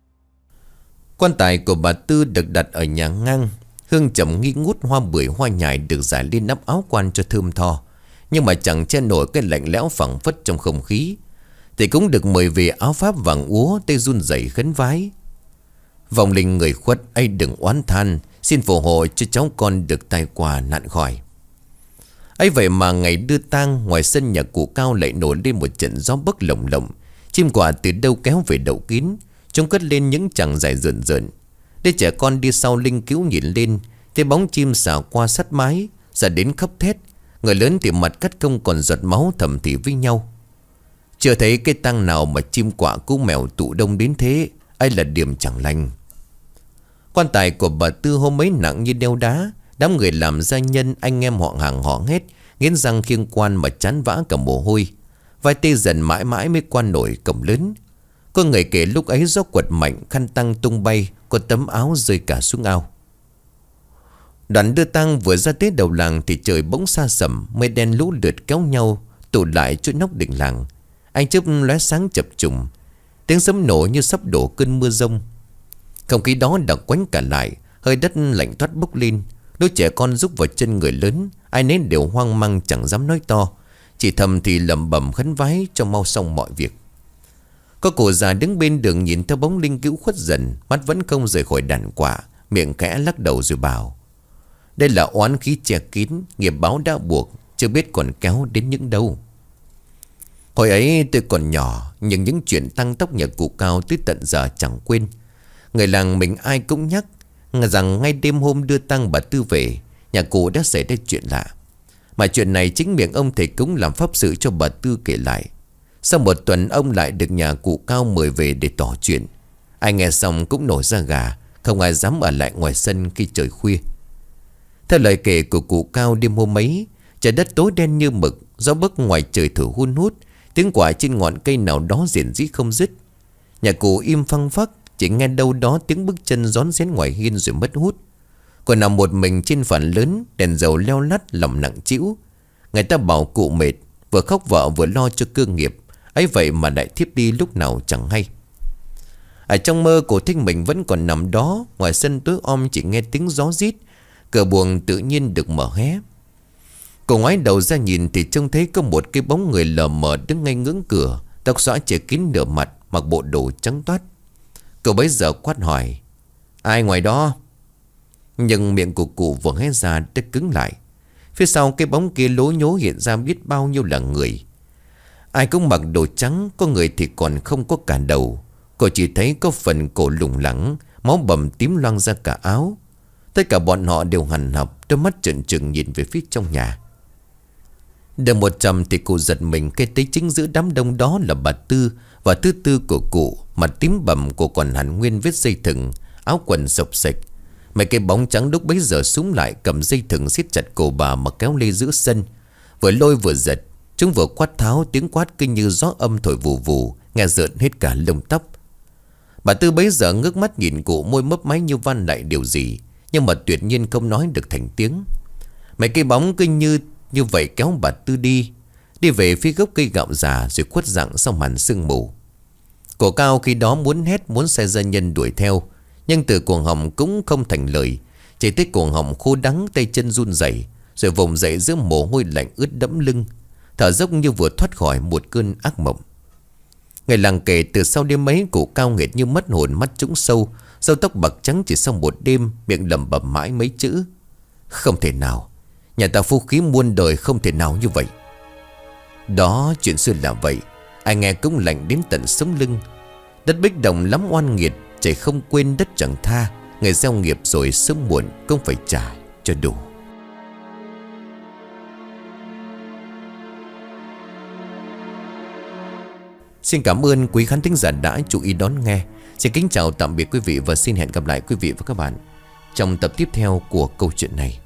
Quan tài của bà Tư được đặt ở nhà ngang, hương trầm nghi ngút, hoa bưởi hoa nhài được rải lên nắp áo quan cho thơm tho, nhưng mà chẳng che nổi cái lạnh lẽo phảng phất trong không khí. Thì cũng được mời về áo pháp vàng úa, tay run rẩy khấn vái. Vòng linh người khuất ấy đừng oán than, xin phù hộ cho cháu con được tai qua nạn khỏi. Ấy vậy mà ngày đưa tang, ngoài sân nhà cụ Cao lại nổi lên một trận gió bấc lồng lộng. Chim quạ từ đâu kéo về đậu kín, chúng cất lên những chàng dài rợn rợn. Đứa trẻ con đi sau linh cứu nhìn lên, thấy bóng chim xả qua sát mái, ra đến khóc thét. Người lớn thì mặt cắt không còn giọt máu thầm thì với nhau. Chưa thấy cái tang nào mà chim quạ cú mèo tụ đông đến thế. Ấy là điểm chẳng lành. Quan tài của bà Tư hôm ấy nặng như đeo đá. Đám người làm gia nhân, anh em họ hàng họ hét, nghiến răng khiêng quan mà chán vã cả mồ hôi. Vai tê dần mãi mãi mới qua nổi cổng lớn. Có người kể lúc ấy gió quật mạnh, khăn tang tung bay, có tấm áo rơi cả xuống ao. Đoàn đưa tang vừa ra tới đầu làng thì trời bỗng xa sầm, mây đen lũ lượt kéo nhau tụ lại chỗ nóc đỉnh làng. Ánh chớp lóe sáng chập trùng, tiếng sấm nổ như sắp đổ cơn mưa rông. Không khí đó đặc quánh cả lại, hơi đất lạnh toát bốc lên. Đôi trẻ con rúc vào chân người lớn, ai nấy đều hoang mang chẳng dám nói to, chỉ thầm thì lẩm bẩm khấn vái cho mau xong mọi việc. Có cụ già đứng bên đường nhìn theo bóng linh cữu khuất dần, mắt vẫn không rời khỏi đàn quạ, miệng khẽ lắc đầu rồi bảo: đây là oán khí che kín, nghiệp báo đã buộc, chưa biết còn kéo đến những đâu. Hồi ấy tôi còn nhỏ, nhưng những chuyện tăng tốc nhà cụ Cao tới tận giờ chẳng quên. Người làng mình ai cũng nhắc rằng ngay đêm hôm đưa tang bà Tư về, nhà cụ đã xảy ra chuyện lạ. Mà chuyện này chính miệng ông thầy cúng làm pháp sự cho bà Tư kể lại. Sau một tuần ông lại được nhà cụ Cao mời về để tỏ chuyện. Ai nghe xong cũng nổi da gà, không ai dám ở lại ngoài sân khi trời khuya. Theo lời kể của cụ Cao, đêm hôm ấy trời đất tối đen như mực, gió bấc ngoài trời thổi hun hút, tiếng quạ trên ngọn cây nào đó rền rĩ không dứt. Nhà cụ im phăng phắc, chỉ nghe đâu đó tiếng bước chân rón rén ngoài hiên rồi mất hút. Còn nằm một mình trên phản lớn, đèn dầu leo lắt, lòng nặng trĩu. Người ta bảo cụ mệt, vừa khóc vợ vừa lo cho cơ nghiệp, ấy vậy mà lại thiếp đi lúc nào chẳng hay. Ở trong mơ cổ thích mình vẫn còn nằm đó. Ngoài sân tối om chỉ nghe tiếng gió rít, cửa buồng tự nhiên được mở hé. Cô ngoái đầu ra nhìn thì trông thấy có một cái bóng người lờ mờ đứng ngay ngưỡng cửa, tóc xõa che kín nửa mặt, mặc bộ đồ trắng toát. Cậu bấy giờ quát hỏi: ai ngoài đó? Nhưng miệng của cụ vừa hé ra đã cứng lại. Phía sau cái bóng kia lố nhố hiện ra biết bao nhiêu là người. Ai cũng mặc đồ trắng, có người thì còn không có cả đầu. Cô chỉ thấy có phần cổ lủng lẳng, máu bầm tím loang ra cả áo. Tất cả bọn họ đều hằn học, đôi mắt trợn trừng nhìn về phía trong nhà. Được một trầm thì cụ giật mình khi thấy chính giữa đám đông đó là bà Tư và thứ tư của cụ. Mặt tím bầm, cô còn hẳn nguyên vết dây thừng, áo quần xộc xệch. Mấy cái bóng trắng lúc bấy giờ súng lại cầm dây thừng siết chặt cổ bà mà kéo lê giữa sân. Vừa lôi vừa giật, chúng vừa quát tháo, tiếng quát kinh như gió âm thổi vù vù, nghe rợn hết cả lông tóc. Bà Tư bấy giờ ngước mắt nhìn cụ, môi mấp máy như van lại điều gì, nhưng mà tuyệt nhiên không nói được thành tiếng. Mấy cái bóng kinh như như vậy kéo bà Tư đi, đi về phía gốc cây gạo già rồi khuất dặng sau màn sương mù. Cổ Cao khi đó muốn hét, muốn sai gia nhân đuổi theo, nhưng từ cuồng họng cũng không thành lời. Chỉ thấy cuồng họng khô đắng, tay chân run rẩy, rồi vùng dậy giữa mồ hôi lạnh ướt đẫm lưng, thở dốc như vừa thoát khỏi một cơn ác mộng. Người làng kể từ sau đêm ấy, cụ Cao nghệt như mất hồn, mắt trũng sâu, râu tóc bạc trắng chỉ sau một đêm, miệng lẩm bẩm mãi mấy chữ: không thể nào, nhà ta phú khí muôn đời, không thể nào như vậy. Đó, chuyện xưa là vậy, ai nghe cũng lạnh đến tận sống lưng. Đất Bích Đồng lắm oan nghiệt, trời không quên đất chẳng tha. Người gieo nghiệp rồi sớm muộn cũng phải trả cho đủ. Xin cảm ơn quý khán thính giả đã chú ý đón nghe. Xin kính chào tạm biệt quý vị và xin hẹn gặp lại quý vị và các bạn trong tập tiếp theo của câu chuyện này.